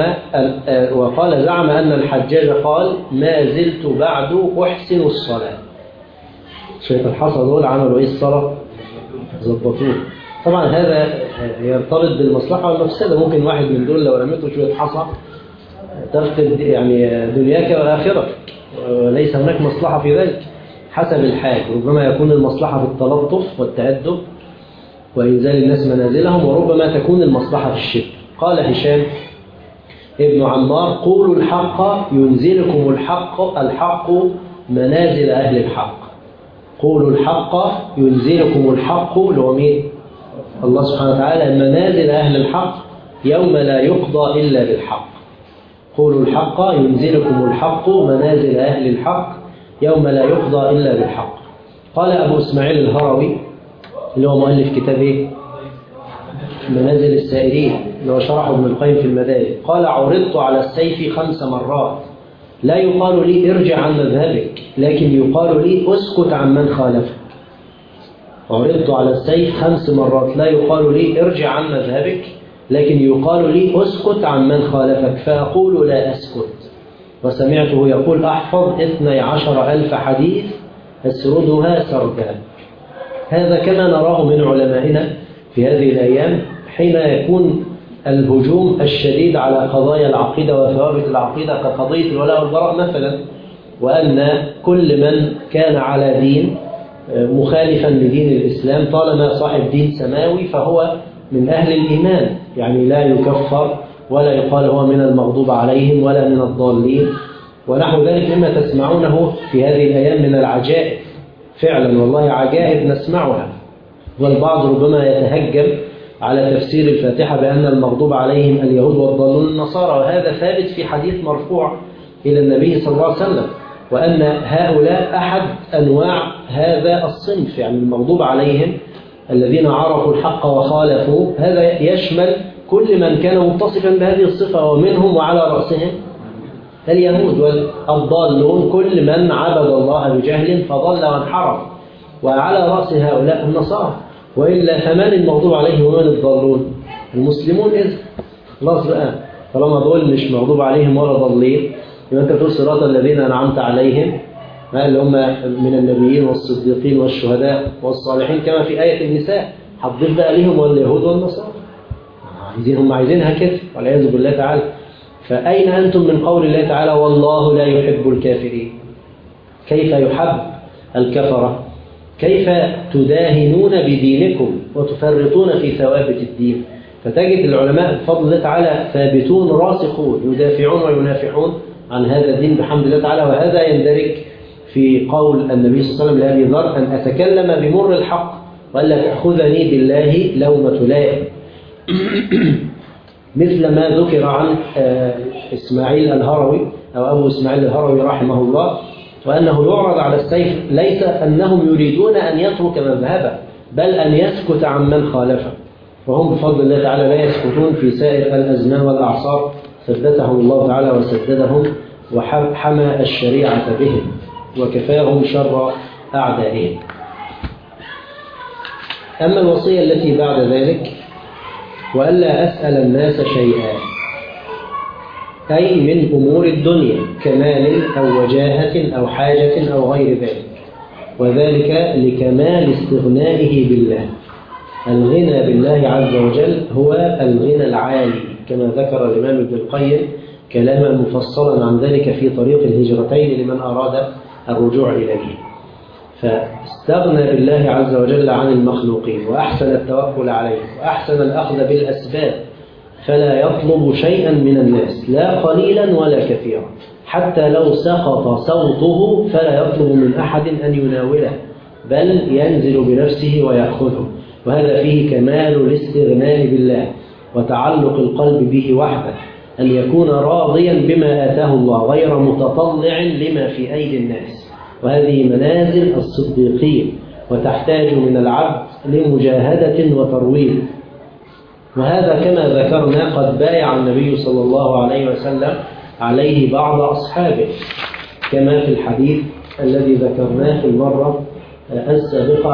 زعم أن الحجاج قال ما زلت بعد أحسن الصلاة. شايف الحصى دول عملوا إيه الصلاة؟ ظبطوه. طبعا هذا يرتبط بالمصلحة والمفسدة، ممكن واحد من دول لو رميته شوية حصى تفقد يعني دنياك وآخرتك، وليس هناك مصلحة في ذلك حسب الحال. ربما يكون المصلحة في التلطف والتأدب وإنزال الناس منازلهم، وربما تكون المصلحة في الشرك. قال هشام ابن عمار قولوا الحق ينزلكم الحق منازل أهل الحق. قولوا الحق ينزلكم الحق، لو مين؟ الله سبحانه وتعالى، منازل أهل الحق يوم لا يقضى إلا بالحق. قولوا الحق ينزلكم الحق منازل أهل الحق يوم لا يقضى إلا بالحق. قال أبو إسماعيل الهروي اللي هو مؤلف كتاب إيه؟ منازل السائرين اللي هو شرحه ابن القيم في المدارج، قال: عرضت على السيف 5 مرات، لا يقال لي ارجع عن مذهبك، لكن يقال لي اسكت عن من خالفك. عرضت على السيف 5 مرات، لا يقال لي ارجع عن مذهبك، لكن يقال لي اسكت عن من خالفك، فأقول لا أسكت. وسمعته يقول: أحفظ 12,000 حديث أسردها سردا. هذا كما نراه من علمائنا في هذه الأيام حين يكون الهجوم الشديد على قضايا العقيدة وثوابت العقيدة كقضية الولاء والبراء مثلا، وأن كل من كان على دين مخالفا لدين الإسلام طالما صاحب دين سماوي فهو من أهل الإيمان، يعني لا يكفر ولا يقال هو من المغضوب عليهم ولا من الضالين ونحو ذلك مما تسمعونه في هذه الأيام من العجائب. فعلا والله عجائب نسمعها، والبعض ربما يتهجم على تفسير الفاتحة بأن المغضوب عليهم اليهود والضالون النصارى، وهذا ثابت في حديث مرفوع إلى النبي صلى الله عليه وسلم، وأن هؤلاء أحد أنواع هذا الصنف، يعني المغضوب عليهم الذين عرفوا الحق وخالفوا، هذا يشمل كل من كان متصفا بهذه الصفة، ومنهم وعلى رأسهم اليهود، والضالون كل من عبد الله بجهل فضل وانحرف، وعلى رأس هؤلاء النصارى. وإلا فمن المغضوب عليهم ومن الضالون؟ المسلمون. إذن خلاص بقى طالما دول مش مغضوب عليهم ولا ضالين، يبقى أنت تقول صراط الذين أنعمت عليهم اللي هم من النبيين والصديقين والشهداء والصالحين كما في آية النساء، هتضيف بقى ليهم واليهود والنصارى، هم عايزينها كده والعياذ بالله تعالى. فأين أنتم من قول الله تعالى: والله لا يحب الكافرين؟ كيف يحب الكفرة؟ كيف تداهنون بدينكم وتفرطون في ثوابت الدين؟ فتجد العلماء بفضل الله تعالى ثابتون راسخون يدافعون وينافحون عن هذا الدين بحمد الله تعالى. وهذا يندرج في قول النبي صلى الله عليه وسلم لأبي ذر: أن أتكلم بمر الحق وألا تأخذني بالله لومة لائم. مثل ما ذكر عن إسماعيل الهروي أو أبو إسماعيل الهروي رحمه الله، وأنه يعرض على السيف ليس أنهم يريدون أن يترك مذهبه، بل أن يسكت عن من خالفه، وهم بفضل الله تعالى لا يسكتون في سائر الأزمان والأعصار، ثبتهم الله تعالى وسددهم وحمى الشريعة بهم وكفاهم شر أعدائهم. أما الوصية التي بعد ذلك: وألا أسأل الناس شيئا، أي من أمور الدنيا كمال أو وجاهة أو حاجة أو غير ذلك، وذلك لكمال استغنائه بالله. الغنى بالله عز وجل هو الغنى العالي، كما ذكر الإمام ابن القيم كلاما مفصلا عن ذلك في طريق الهجرتين لمن أراد الرجوع إليه. فاستغنى بالله عز وجل عن المخلوقين، وأحسن التوكل عليه، وأحسن الأخذ بالأسباب، فلا يطلب شيئا من الناس لا قليلا ولا كثيرا، حتى لو سقط صوته فلا يطلب من أحد أن يناوله، بل ينزل بنفسه ويأخذه. وهذا فيه كمال الاستغناء بالله وتعلق القلب به وحده، أن يكون راضيا بما آتاه الله غير متطلع لما في أيدي الناس. وهذه منازل الصديقين، وتحتاج من العبد لمجاهدة وترويض. وهذا كما ذكرنا قد بايع النبي صلى الله عليه وسلم عليه بعض أصحابه، كما في الحديث الذي ذكرناه في المرة السابقة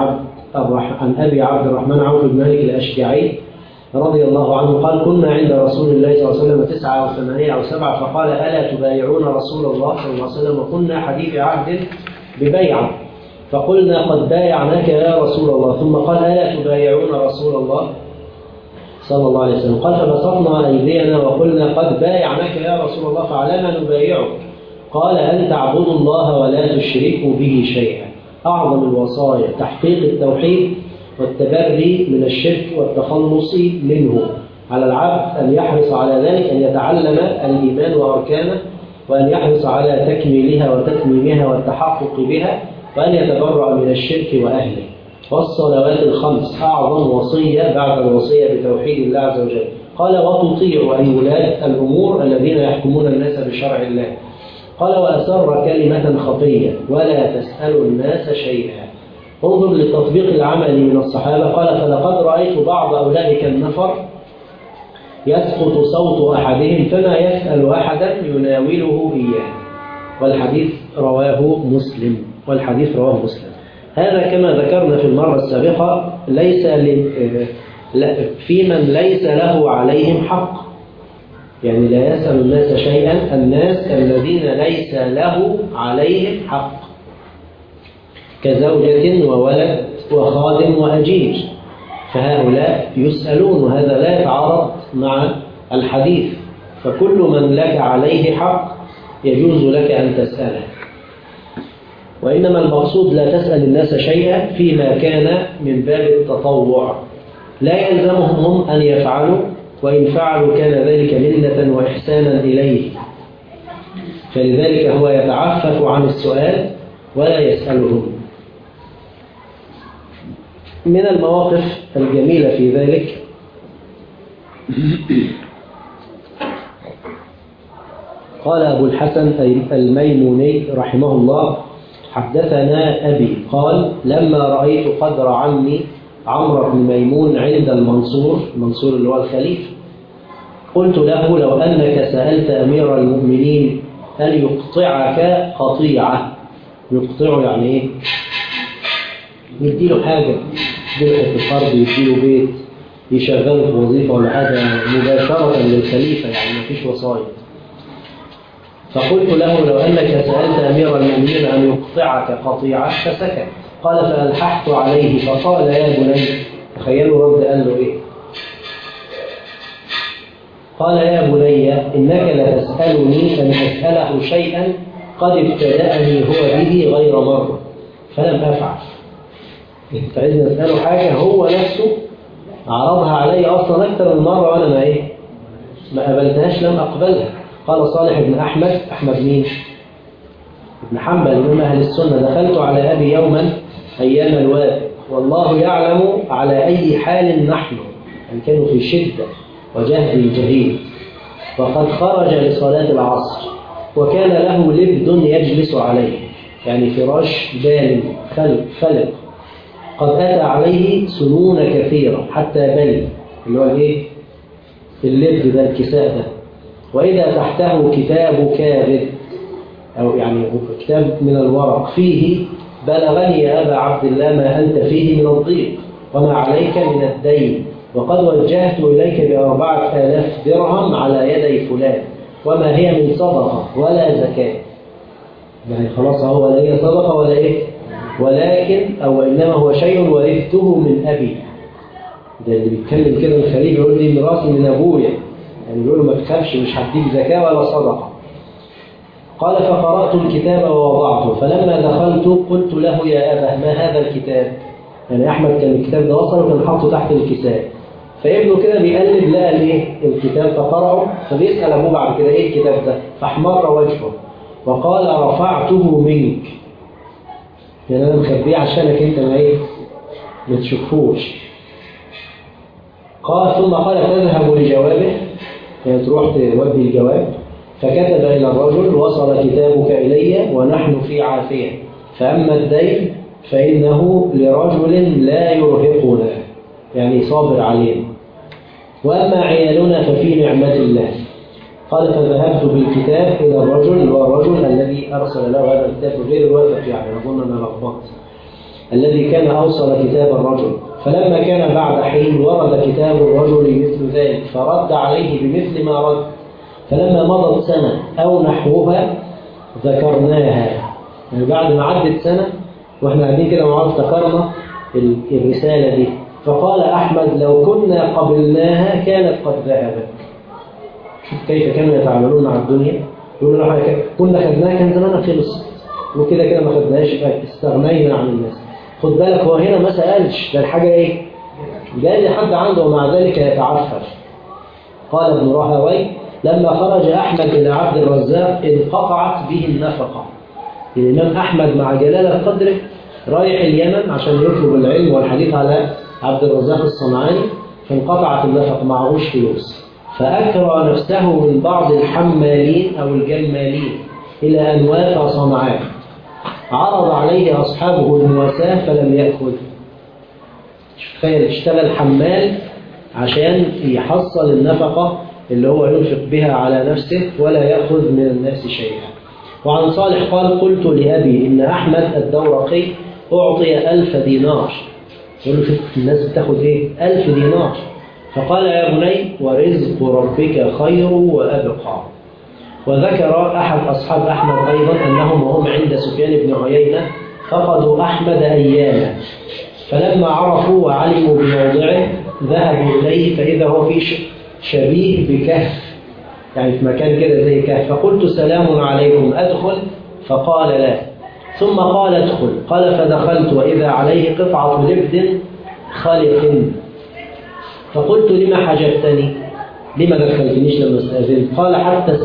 عن أبي عبد الرحمن عوف بن مالك الأشجعي رضي الله عنه قال: كنا عند رسول الله صلى الله عليه وسلم 9 أو 8 أو 7، فقال: ألا تبايعون رسول الله صلى الله عليه وسلم؟ وكنا حديث عهد ببيعة، فقلنا: قد بايعناك يا رسول الله. ثم قال: ألا تبايعون رسول الله صلى الله عليه وسلم؟ قال: فبسطنا أيدينا وقلنا: قد بايعناك يا رسول الله، فعلى ما نبايعك؟ قال: أن تعبدوا الله ولا تشركوا به شيئا. أعظم الوصايا تحقيق التوحيد والتبري من الشرك والتخلص منه. على العبد أن يحرص على ذلك، أن يتعلم الإيمان وأركانه، وأن يحرص على تكميلها وتتميمها والتحقق بها، وأن يتبرأ من الشرك وأهله. والصلوات الخمس أعظم وصية بعد الوصية بتوحيد الله عز وجل. قال: وتطيع أي ولاة الأمور الذين يحكمون الناس بشرع الله. قال وأسر كلمة خفية ولا تسأل الناس شيئا. انظر للتطبيق العملي من الصحابة. قال فلقد رأيت بعض أولئك النفر يسقط صوت أحدهم فما يسأل أحدا يناوله إياه. والحديث رواه مسلم. هذا كما ذكرنا في المرة السابقة ليس في من ليس له عليهم حق، يعني لا يسأل الناس شيئا، الناس الذين ليس له عليهم حق كزوجة وولد وخادم وأجير، فهؤلاء يسألون، وهذا لا يتعارض مع الحديث. فكل من لك عليه حق يجوز لك أن تسأله، وإنما المقصود لا تسأل الناس شيئا فيما كان من باب التطوع، لا يلزمهم هم أن يفعلوا، وإن فعلوا كان ذلك منة وإحسانا إليه، فلذلك هو يتعفف عن السؤال ولا يسألهم. من المواقف الجميلة في ذلك قال أبو الحسن الميموني رحمه الله حدثنا أبي قال لما رأيت قدر عمي عمرو بن ميمون عند المنصور اللي هو الخليفة، قلت له لو أنك سألت أمير المؤمنين أن يقطعك قطيعة. يقطعه يعني إيه؟ يديله حاجة، يديله حتة أرض، يديله بيت، يشغله في وظيفة ولا حاجة مباشرة للخليفة، يعني ما فيش وصاية. فقلت له لو أنك سألت أمير المؤمنين أن يقطعك قطيعة فسكت. قال فألححت عليه فقال يا بني، تخيلوا رد قال له إيه؟ قال يا بني إنك لتسألني أن أسأله شيئا قد ابتدأني هو به غير مرة فلم أفعل. أنت عايزني أسأله حاجة هو نفسه عرضها علي أصلا أكثر من مرة وأنا ما قبلتهاش، لم أقبلها. قال صالح بن أحمد مين؟ ابن حنبل إمام أهل السنة، دخلت على أبي يوما أيام الوافق والله يعلم على أي حال نحن، يعني كانوا في شدة وجهد جهيد، وقد خرج لصلاة العصر وكان له لبد يجلس عليه، يعني فراش بالي خلق قد أتى عليه سنون كثيرة حتى بلي، اللي هو إيه؟ اللبد ده، الكساء ده. وإذا تحته كتاب كاذب، أو يعني كتاب من الورق فيه بلغني يا أبا عبد الله ما أنت فيه من الضيق وما عليك من الدين، وقد وجهت إليك ب4,000 درهم على يدي فلان وما هي من صدقة ولا زكاة. يعني خلاص هو لا هي صدقة ولا إيه، ولكن أو إنما هو شيء ورثته من أبي. ده اللي بيتكلم كده الخليل يقول لي ميراثي من أبويا، يعني يقول له ما تخافش مش هديك زكاة ولا صدقة. قال فقرأت الكتاب ووضعته، فلما دخلت قلت له يا أبا ما هذا الكتاب؟ يعني أحمد كان الكتاب ده وصل وكان حاطه تحت الكساء، فابنه كده بيقلب لقى الايه الكتاب فقرأه، فبيسأل أبوه بعد كده إيه الكتاب ده؟ فاحمر وجهه وقال رفعته منك، يعني أنا مخبيه عشانك أنت ما تشوفوش. قال ثم قال تذهب لجوابه، يعني تروح تودي الجواب. فكتب إلى الرجل وصل كتابك إلي ونحن في عافية، فأما الدين فإنه لرجل لا يرهقنا، يعني صابر علينا، وأما عيالنا ففي نعمة الله. قال فذهبت بالكتاب إلى الرجل، والرجل الذي أرسل له هذا الكتاب غير الوافق، يعني أظن أنا لخبطت، الذي كان أوصل كتاب الرجل. فلما كان بعد حين ورد كتاب الرجل مثل ذلك فرد عليه بمثل ما رد. فلما مضت سنة أو نحوها ذكرناها، يعني بعد ما عدت سنة وإحنا قاعدين كده مع بعض افتكرنا الرسالة دي. فقال أحمد لو كنا قبلناها كانت قد ذهبت. شوف كيف كانوا يتعاملون مع الدنيا، يقولوا له كنا خدناها كان زمانها خلص، وكده كده ما خدناهاش استغنينا عن الناس. خد بالك هو هنا ما سألش، ده الحاجة إيه؟ جاي حد عنده ومع ذلك يتعفف. قال ابن راهوي لما خرج أحمد إلى عبد الرزاق انقطعت به النفقة. الإمام أحمد مع جلالة قدره رايح اليمن عشان يطلب العلم والحديث على عبد الرزاق الصنعاني، فانقطعت النفقة، معهوش فلوس، فأكرى نفسه من بعض الحمالين أو الجمالين، إلى أن وافى صنعاء. عرض عليه أصحابه المواساة فلم يأخذ. تخيل، اشتغل حمال عشان يحصل النفقة اللي هو ينفق بها على نفسه ولا يأخذ من الناس شيئا. وعن صالح قال: قلت لأبي إن أحمد الدورقي أعطي 1000 دينار. يقول له: شوف الناس بتاخد إيه؟ 1000 دينار. فقال: يا بني، ورزق ربك خير وأبقى. وذكر أحد أصحاب أحمد أيضا أنهم وهم عند سفيان بن عيينة فقدوا أحمد أياما، فلما عرفوا وعلموا بموضعه ذهبوا إليه فإذا هو في شبيه بكهف، يعني في مكان كده زي كهف. فقلت: سلام عليكم، أدخل؟ فقال: لا. ثم قال: ادخل. قال: فدخلت وإذا عليه قطعة لبد خلق. فقلت: لما حجبتني؟ لما دخلتنيش لما استأذنت؟ قال: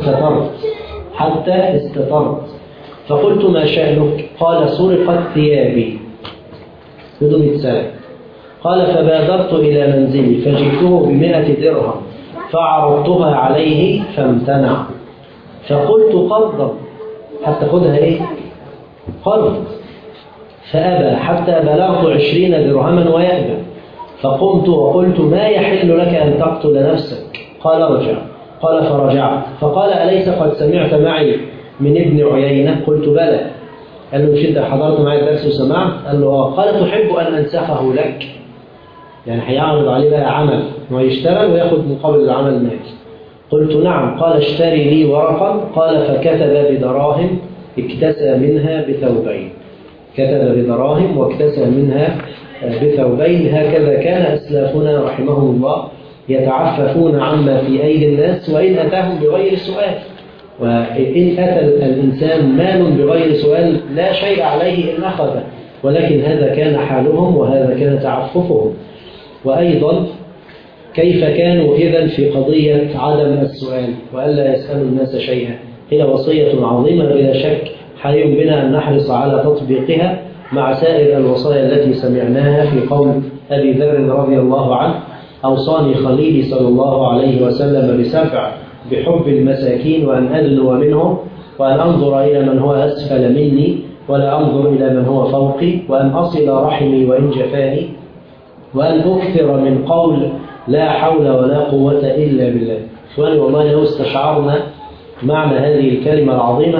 حتى استترت. فقلت: ما شأنك؟ قال: سرقت ثيابي بدون يتسرق. قال: فبادرت إلى منزلي فجئته ب100 درهم فعرضتها عليه فامتنع. فقلت: قرضا، حتى خدها إيه؟ قرض. فأبى حتى بلغت 20 درهما ويأبى. فقمت وقلت: ما يحل لك أن تقتل نفسك؟ قال: ارجع. قال: فرجعت. فقال: أليس قد سمعت معي من ابن عيينة؟ قلت: بلى. قال له: مش انت حضرت معي الدرس وسمعت؟ قال له: قال: تحب أن أنسخه لك؟ يعني هيعرض عليه بقى عمل ويشتغل وياخد مقابل العمل مال. قلت: نعم. قال: اشتري لي ورقا. قال: فكتب بدراهم اكتسى منها بثوبين. كتب بدراهم واكتسى منها بثوبين. هكذا كان أسلافنا رحمهم الله يتعففون عما في أيدي الناس وإن أتاهم بغير سؤال. وإن أتى الإنسان مال بغير سؤال لا شيء عليه إن أخذه، ولكن هذا كان حالهم وهذا كان تعففهم. وأيضا كيف كانوا إذن في قضية عدم السؤال وألا يسألوا الناس شيئا؟ هي وصية عظيمة بلا شك، حري بنا أن نحرص على تطبيقها مع سائر الوصايا التي سمعناها في قول أبي ذر رضي الله عنه: أوصاني خليلي صلى الله عليه وسلم ب7: بحب المساكين وأن أدنو منهم، وأن أنظر إلى من هو أسفل مني ولا أنظر إلى من هو فوقي، وأن أصل رحمي وإن جفاني، وأن أكثر من قول لا حول ولا قوة إلا بالله. إخواني، والله لو استشعرنا معنى هذه الكلمة العظيمة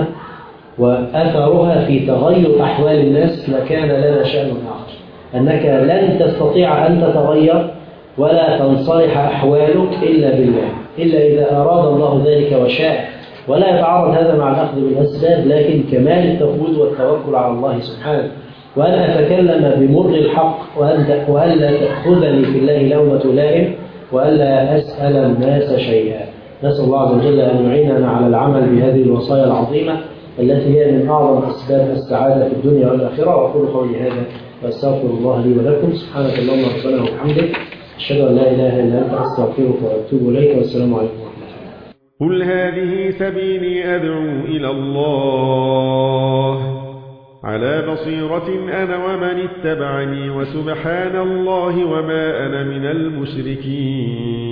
وأثرها في تغير أحوال الناس لكان لنا شأن آخر. أنك لن تستطيع أن تتغير ولا تنصلح أحوالك إلا بالله، إلا إذا أراد الله ذلك وشاء. ولا يتعارض هذا مع الأخذ بالأسباب، لكن كمال التفويض والتوكل على الله سبحانه. وأن أتكلم بمر الحق وألا تأخذني في الله لومة لائم وألا أسأل الناس شيئا. نسأل الله عز وجل أن يعيننا على العمل بهذه الوصايا العظيمة التي هي من أعظم أسباب السعادة في الدنيا والآخرة. وأقول قولي هذا وأستغفر الله لي ولكم. سبحانك اللهم ربنا وبحمدك، أشهد أن لا إله إلا أنت، أستغفرك وأتوب إليك، والسلام عليكم ورحمة الله. قل هذه سبيلي أدعو إلى الله على بصيرة أنا ومن اتبعني، وسبحان الله وما أنا من المشركين.